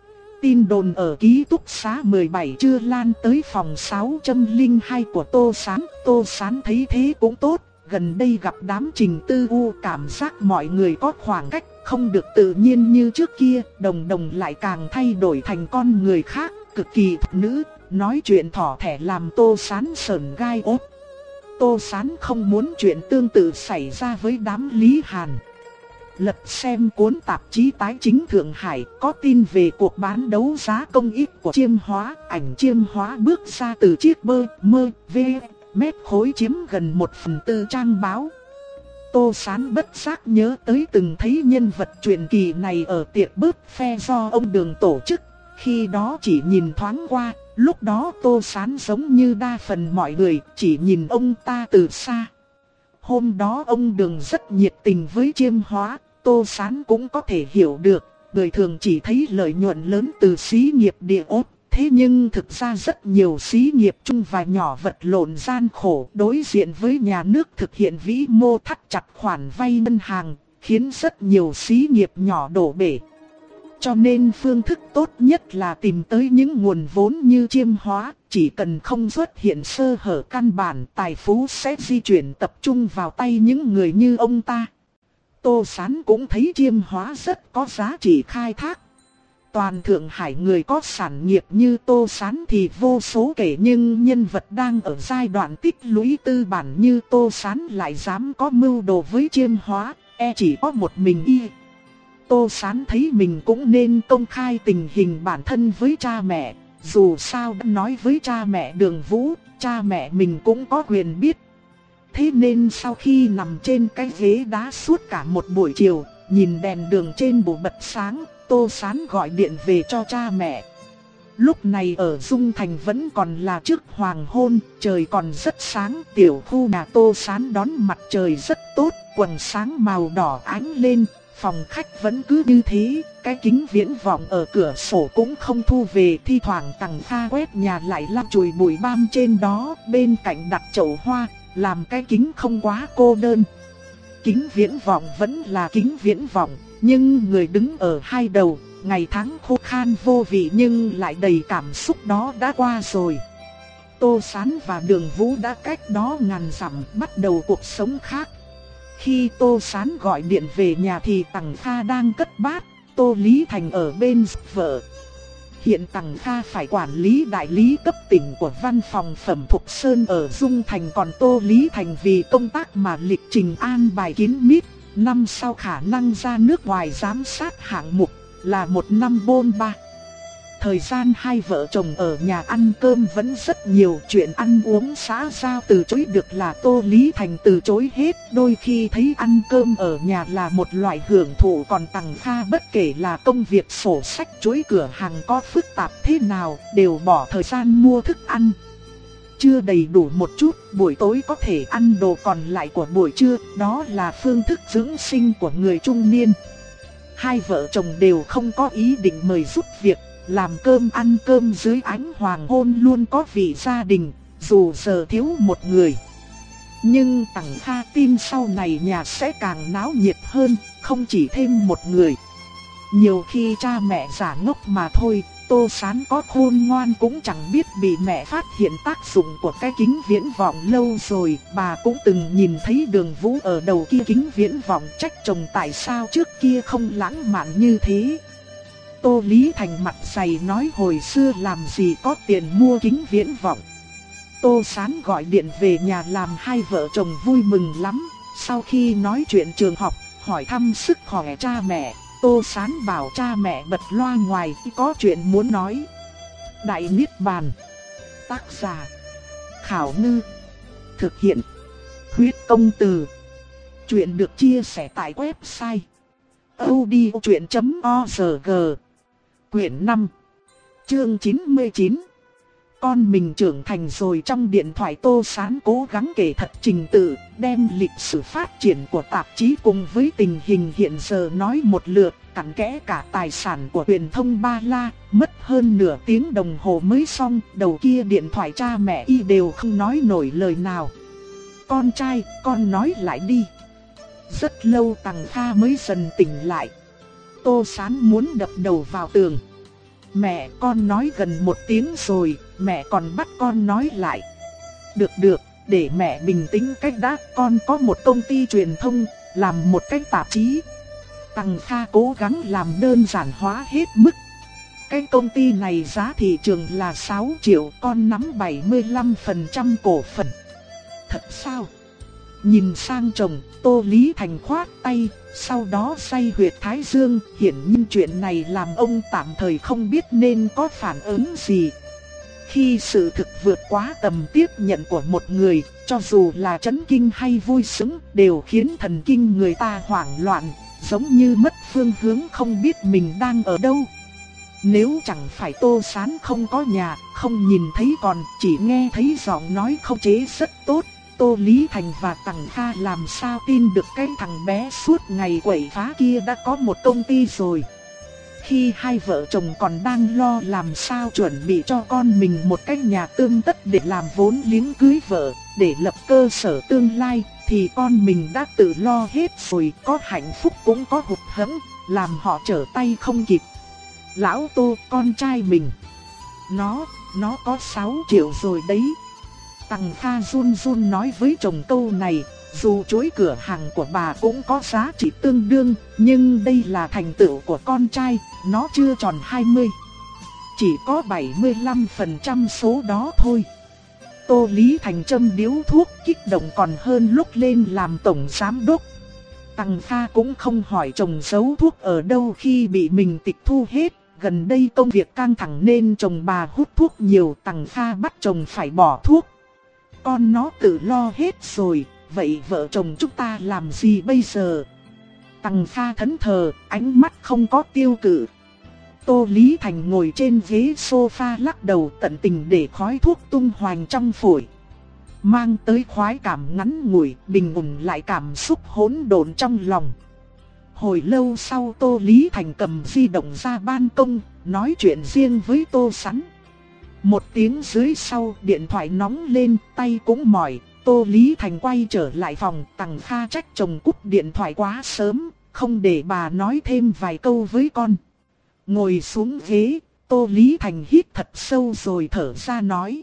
Tin đồn ở ký túc xá mười bảy chưa lan tới phòng sáu không hai của Tô Sán. Tô Sán thấy thế cũng tốt. Gần đây gặp đám Trình Tư U, cảm giác mọi người có khoảng cách, không được tự nhiên như trước kia. Đồng Đồng lại càng thay đổi thành con người khác, cực kỳ thục nữ, nói chuyện thỏ thẻ làm Tô Sán sởn gai ốt. Tô Sán không muốn chuyện tương tự xảy ra với đám Lý Hàn. Lật xem cuốn tạp chí Tái Chính Thượng Hải, có tin về cuộc bán đấu giá công ích của Chiêm Hóa. Ảnh Chiêm Hóa bước ra từ chiếc bơ, mơ, v, mét khối chiếm gần một phần tư trang báo. Tô Sán bất giác nhớ tới từng thấy nhân vật truyền kỳ này ở tiệc bớt phe do ông Đường tổ chức. Khi đó chỉ nhìn thoáng qua, lúc đó Tô Sán giống như đa phần mọi người, chỉ nhìn ông ta từ xa. Hôm đó ông Đường rất nhiệt tình với Chiêm Hóa, Tô Sán cũng có thể hiểu được. Người thường chỉ thấy lợi nhuận lớn từ xí nghiệp địa ốt. Thế nhưng thực ra rất nhiều xí nghiệp chung và nhỏ vật lộn gian khổ đối diện với nhà nước thực hiện vĩ mô thắt chặt khoản vay ngân hàng, khiến rất nhiều xí nghiệp nhỏ đổ bể. Cho nên phương thức tốt nhất là tìm tới những nguồn vốn như Chiêm Hóa, chỉ cần không xuất hiện sơ hở căn bản, tài phú sẽ di chuyển tập trung vào tay những người như ông ta. Tô Sán cũng thấy Chiêm Hóa rất có giá trị khai thác. Toàn Thượng Hải người có sản nghiệp như Tô Sán thì vô số kể, nhưng nhân vật đang ở giai đoạn tích lũy tư bản như Tô Sán lại dám có mưu đồ với Chiêm Hóa, e chỉ có một mình y. Tô Sán thấy mình cũng nên công khai tình hình bản thân với cha mẹ, dù sao đã nói với cha mẹ Đường Vũ, cha mẹ mình cũng có quyền biết. Thế nên sau khi nằm trên cái ghế đá suốt cả một buổi chiều, nhìn đèn đường trên bộ bật sáng, Tô Sán gọi điện về cho cha mẹ. Lúc này ở Dung Thành vẫn còn là trước hoàng hôn, trời còn rất sáng. Tiểu khu nhà Tô Sán đón mặt trời rất tốt, quần sáng màu đỏ ánh lên. Phòng khách vẫn cứ như thế, cái kính viễn vọng ở cửa sổ cũng không thu về. Thi thoảng Tằng Kha quét nhà lại lau chùi bụi bám trên đó, bên cạnh đặt chậu hoa, làm cái kính không quá cô đơn. Kính viễn vọng vẫn là kính viễn vọng, nhưng người đứng ở hai đầu, ngày tháng khô khan vô vị nhưng lại đầy cảm xúc đó đã qua rồi. Tô Sán và Đường Vũ đã cách đó ngàn dặm, bắt đầu cuộc sống khác. Khi Tô Sán gọi điện về nhà thì Tằng Kha đang cất bát, Tô Lý Thành ở bên giúp vợ. Hiện Tằng Kha phải quản lý đại lý cấp tỉnh của văn phòng Phẩm Thục Sơn ở Dung Thành, còn Tô Lý Thành vì công tác mà lịch trình an bài kín mít. Năm sau khả năng ra nước ngoài giám sát hạng mục, là một năm bôn ba. Thời gian hai vợ chồng ở nhà ăn cơm vẫn rất nhiều, chuyện ăn uống xã giao từ chối được là Tô Lý Thành từ chối hết. Đôi khi thấy ăn cơm ở nhà là một loại hưởng thụ, còn Tằng Kha bất kể là công việc sổ sách chuỗi cửa hàng có phức tạp thế nào, đều bỏ thời gian mua thức ăn. Chưa đầy đủ một chút, buổi tối có thể ăn đồ còn lại của buổi trưa, đó là phương thức dưỡng sinh của người trung niên. Hai vợ chồng đều không có ý định mời giúp việc. Làm cơm ăn cơm dưới ánh hoàng hôn luôn có vị gia đình, dù giờ thiếu một người. Nhưng Tằng Kha tin sau này nhà sẽ càng náo nhiệt hơn, không chỉ thêm một người. Nhiều khi cha mẹ giả ngốc mà thôi, Tô Sán có khôn ngoan cũng chẳng biết bị mẹ phát hiện tác dụng của cái kính viễn vọng lâu rồi. Bà cũng từng nhìn thấy Đường Vũ ở đầu kia kính viễn vọng, trách chồng tại sao trước kia không lãng mạn như thế. Tô Lý Thành mặt dày nói hồi xưa làm gì có tiền mua kính viễn vọng. Tô Sán gọi điện về nhà làm hai vợ chồng vui mừng lắm. Sau khi nói chuyện trường học, hỏi thăm sức khỏe cha mẹ, Tô Sán bảo cha mẹ bật loa ngoài có chuyện muốn nói. Đại Niết Bàn. Tác giả Khảo Ngư. Thực hiện Huyết Công Từ. Chuyện được chia sẻ tại website audiochuyện chấm org. Quyển năm, chương chín mươi chín. Con mình trưởng thành rồi. Trong điện thoại Tô Sán cố gắng kể thật trình tự, đem lịch sử phát triển của tạp chí cùng với tình hình hiện giờ nói một lượt, cặn kẽ cả tài sản của truyền thông Ba La. Mất hơn nửa tiếng đồng hồ mới xong. Đầu kia điện thoại cha mẹ y đều không nói nổi lời nào. Con trai, con nói lại đi. Rất lâu Tằng Kha mới dần tỉnh lại. Tô Sán muốn đập đầu vào tường. Mẹ, con nói gần một tiếng rồi, mẹ còn bắt con nói lại. Được được, để mẹ bình tĩnh cách đã. Con có một công ty truyền thông, làm một cái tạp chí. Tằng Kha cố gắng làm đơn giản hóa hết mức. Cái công ty này giá thị trường là sáu triệu, con nắm bảy mươi lăm phần trăm cổ phần. Thật sao? Nhìn sang chồng, Tô Lý Thành khoát tay, sau đó xoay huyệt thái dương. Hiển nhiên chuyện này làm ông tạm thời không biết nên có phản ứng gì. Khi sự thực vượt quá tầm tiếp nhận của một người, cho dù là chấn kinh hay vui sướng, đều khiến thần kinh người ta hoảng loạn, giống như mất phương hướng, không biết mình đang ở đâu. Nếu chẳng phải Tô Sán không có nhà, không nhìn thấy còn chỉ nghe thấy giọng nói không chế rất tốt, Tô Lý Thành và Tằng Kha làm sao tin được cái thằng bé suốt ngày quậy phá kia đã có một công ty rồi. Khi hai vợ chồng còn đang lo làm sao chuẩn bị cho con mình một cái nhà tươm tất để làm vốn liếng cưới vợ, để lập cơ sở tương lai, thì con mình đã tự lo hết rồi. Có hạnh phúc cũng có hụt hẫng, làm họ trở tay không kịp. Lão Tô, con trai mình, Nó, nó có sáu triệu rồi đấy. Tằng Kha run run nói với chồng câu này. Dù chuỗi cửa hàng của bà cũng có giá trị tương đương, nhưng đây là thành tựu của con trai, nó chưa tròn hai mươi. Chỉ có bảy mươi lăm phần trăm số đó thôi. Tô Lý Thành châm điếu thuốc, kích động còn hơn lúc lên làm tổng giám đốc. Tằng Kha cũng không hỏi chồng giấu thuốc ở đâu khi bị mình tịch thu hết. Gần đây công việc căng thẳng nên chồng bà hút thuốc nhiều, Tằng Kha bắt chồng phải bỏ thuốc. Con nó tự lo hết rồi, vậy vợ chồng chúng ta làm gì bây giờ? Tằng Kha thẫn thờ, ánh mắt không có tiêu cự. Tô Lý Thành ngồi trên ghế sofa lắc đầu, tận tình để khói thuốc tung hoành trong phổi. Mang tới khoái cảm ngắn ngủi, bình ổn lại cảm xúc hỗn độn trong lòng. Hồi lâu sau Tô Lý Thành cầm di động ra ban công, nói chuyện riêng với Tô Sán. Một tiếng dưới sau, điện thoại nóng lên, tay cũng mỏi. Tô Lý Thành quay trở lại phòng. Tằng Kha trách chồng cúp điện thoại quá sớm, không để bà nói thêm vài câu với con. Ngồi xuống ghế, Tô Lý Thành hít thật sâu rồi thở ra nói: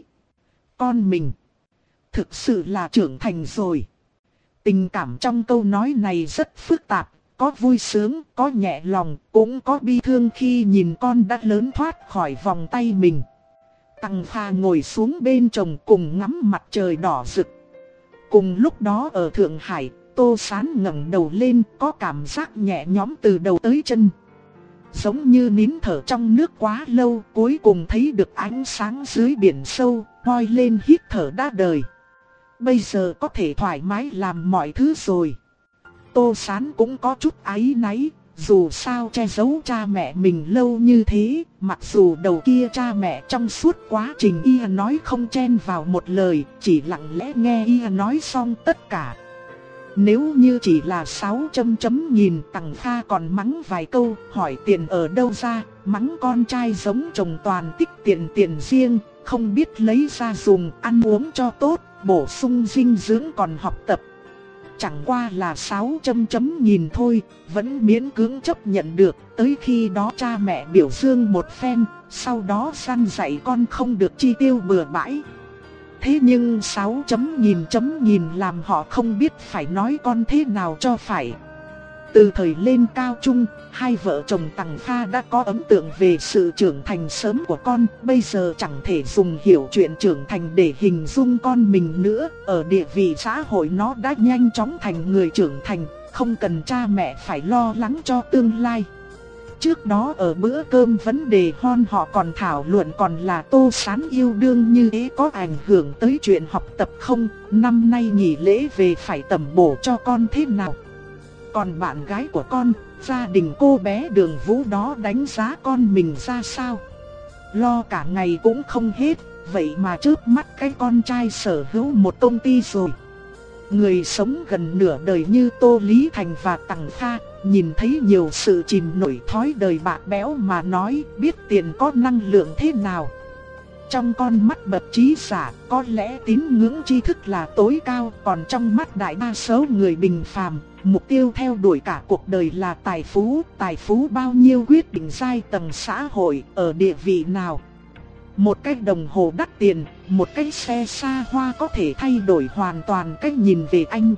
Con mình thực sự là trưởng thành rồi. Tình cảm trong câu nói này rất phức tạp, có vui sướng, có nhẹ lòng, cũng có bi thương khi nhìn con đã lớn thoát khỏi vòng tay mình. Tằng Kha ngồi xuống bên chồng cùng ngắm mặt trời đỏ rực. Cùng lúc đó ở Thượng Hải, Tô Sán ngẩng đầu lên, có cảm giác nhẹ nhõm từ đầu tới chân. Giống như nín thở trong nước quá lâu, cuối cùng thấy được ánh sáng dưới biển sâu, ngoi lên hít thở đã đời. Bây giờ có thể thoải mái làm mọi thứ rồi. Tô Sán cũng có chút áy náy, dù sao che giấu cha mẹ mình lâu như thế, mặc dù đầu kia cha mẹ trong suốt quá trình y nói không chen vào một lời, chỉ lặng lẽ nghe y nói xong tất cả. Nếu như chỉ là sáu chấm chấm nhìn, Tằng Kha còn mắng vài câu, hỏi tiền ở đâu ra, mắng con trai giống chồng toàn tích tiền tiền riêng, không biết lấy ra dùng, ăn uống cho tốt, bổ sung dinh dưỡng còn học tập. Chẳng qua là sáu chấm chấm nhìn thôi, vẫn miễn cưỡng chấp nhận được. Tới khi đó cha mẹ biểu dương một phen, sau đó săn dạy con không được chi tiêu bừa bãi. Thế nhưng sáu chấm nhìn chấm nhìn làm họ không biết phải nói con thế nào cho phải. Từ thời lên cao trung, hai vợ chồng Tằng Kha đã có ấn tượng về sự trưởng thành sớm của con. Bây giờ chẳng thể dùng hiểu chuyện trưởng thành để hình dung con mình nữa. Ở địa vị xã hội nó đã nhanh chóng thành người trưởng thành, không cần cha mẹ phải lo lắng cho tương lai. Trước đó ở bữa cơm vấn đề hon họ còn thảo luận còn là Tô Sán yêu đương như thế có ảnh hưởng tới chuyện học tập không, năm nay nghỉ lễ về phải tẩm bổ cho con thế nào. Còn bạn gái của con, gia đình cô bé Đường Vũ đó đánh giá con mình ra sao? lo cả ngày cũng không hết, vậy mà chớp mắt cái con trai sở hữu một công ty rồi. Người sống gần nửa đời như Tô Lý Thành và Tằng Kha, nhìn thấy nhiều sự chìm nổi thói đời bạc bẽo mà nói biết tiền có năng lượng thế nào. Trong con mắt bậc trí giả, có lẽ tín ngưỡng tri thức là tối cao, còn trong mắt đại đa số người bình phàm, mục tiêu theo đuổi cả cuộc đời là tài phú. Tài phú bao nhiêu quyết định giai tầng xã hội, ở địa vị nào. Một cái đồng hồ đắt tiền, một cái xe xa hoa có thể thay đổi hoàn toàn cách nhìn về anh.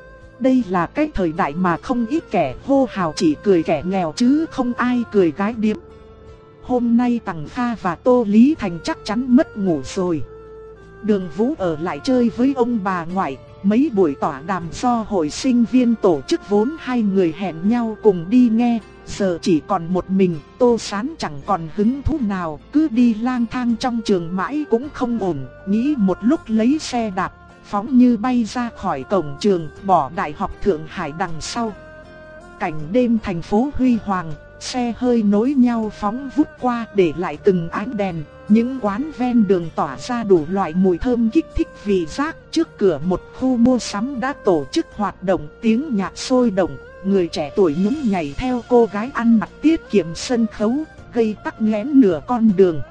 Đây là cái thời đại mà không ít kẻ hô hào chỉ cười kẻ nghèo chứ không ai cười gái điếm. Hôm nay Tằng Kha và Tô Lý Thành chắc chắn mất ngủ rồi. Đường Vũ ở lại chơi với ông bà ngoại. Mấy buổi tọa đàm do hội sinh viên tổ chức vốn hai người hẹn nhau cùng đi nghe. Giờ chỉ còn một mình, Tô Sán chẳng còn hứng thú nào. Cứ đi lang thang trong trường mãi cũng không ổn. Nghĩ một lúc lấy xe đạp, phóng như bay ra khỏi cổng trường, bỏ Đại học Thượng Hải đằng sau. Cảnh đêm thành phố huy hoàng, xe hơi nối nhau phóng vút qua để lại từng ánh đèn. Những quán ven đường tỏa ra đủ loại mùi thơm kích thích vị giác. Trước cửa một khu mua sắm đã tổ chức hoạt động, tiếng nhạc sôi động. Người trẻ tuổi nhún nhảy theo cô gái ăn mặc tiết kiệm sân khấu, gây tắc nghẽn nửa con đường.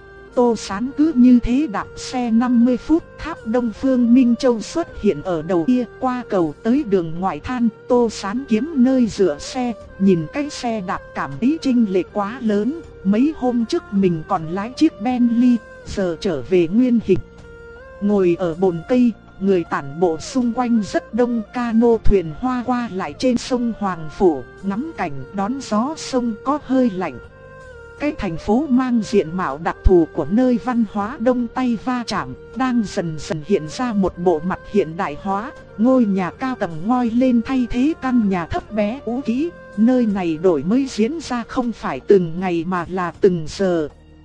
Tô Sán cứ như thế đạp xe năm mươi phút, tháp Đông Phương Minh Châu xuất hiện ở đầu kia, qua cầu tới đường ngoại than. Tô Sán kiếm nơi dựa xe, nhìn cái xe đạp cảm thấy chênh lệch quá lớn. Mấy hôm trước mình còn lái chiếc Bentley, giờ trở về nguyên hình. Ngồi ở bồn cây, người tản bộ xung quanh rất đông, cano thuyền hoa qua lại trên sông Hoàng Phủ, ngắm cảnh đón gió sông có hơi lạnh. Cái thành phố mang diện mạo đặc thù của nơi văn hóa Đông Tây va chạm, đang dần dần hiện ra một bộ mặt hiện đại hóa. Ngôi nhà cao tầng ngoi lên thay thế căn nhà thấp bé cũ kỹ. Nơi này đổi mới diễn ra không phải từng ngày mà là từng giờ.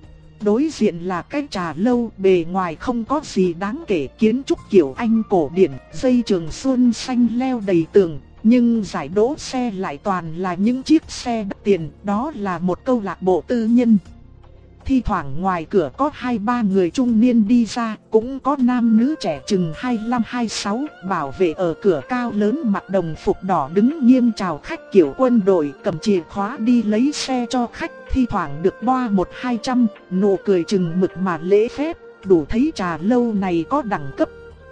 Đối diện là cái trà lâu, bề ngoài không có gì đáng kể, kiến trúc kiểu Anh cổ điển, dây trường xuân xanh leo đầy tường. Nhưng giải đỗ xe lại toàn là những chiếc xe đắt tiền, đó là một câu lạc bộ tư nhân. Thi thoảng ngoài cửa có hai ba người trung niên đi ra, cũng có nam nữ trẻ chừng hai mươi lăm hai mươi sáu, bảo vệ ở cửa cao lớn mặc đồng phục đỏ đứng nghiêm chào khách kiểu quân đội, cầm chìa khóa đi lấy xe cho khách, thi thoảng được boa một hai trăm, nụ cười chừng mực mà lễ phép, đủ thấy trà lâu này có đẳng cấp.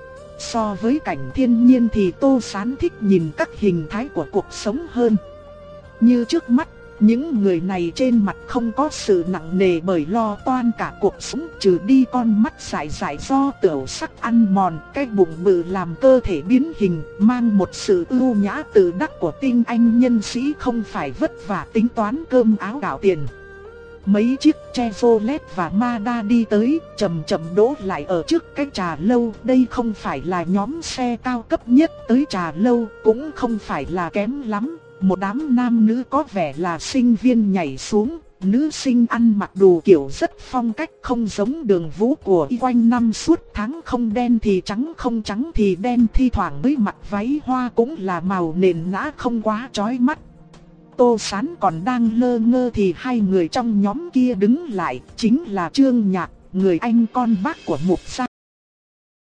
So với cảnh thiên nhiên thì Tô Sán thích nhìn các hình thái của cuộc sống hơn. Như trước mắt, những người này trên mặt không có sự nặng nề bởi lo toan cả cuộc sống, trừ đi con mắt dại dại do tửu sắc ăn mòn, cái bụng bự làm cơ thể biến hình, mang một sự ưu nhã tự đắc của tinh anh nhân sĩ không phải vất vả tính toán cơm áo gạo tiền. Mấy chiếc Chevrolet và Mazda đi tới, chậm chậm đỗ lại ở trước cái trà lâu. Đây không phải là nhóm xe cao cấp nhất tới trà lâu, cũng không phải là kém lắm. Một đám nam nữ có vẻ là sinh viên nhảy xuống, nữ sinh ăn mặc đồ kiểu rất phong cách, không giống Đường Vũ của y quanh năm suốt tháng, không đen thì trắng, không trắng thì đen, thi thoảng mới mặc váy hoa cũng là màu nền nã không quá chói mắt. Tô Sán còn đang lơ ngơ thì hai người trong nhóm kia đứng lại, chính là Trương Nhạc, người anh con bác của Mục Gia.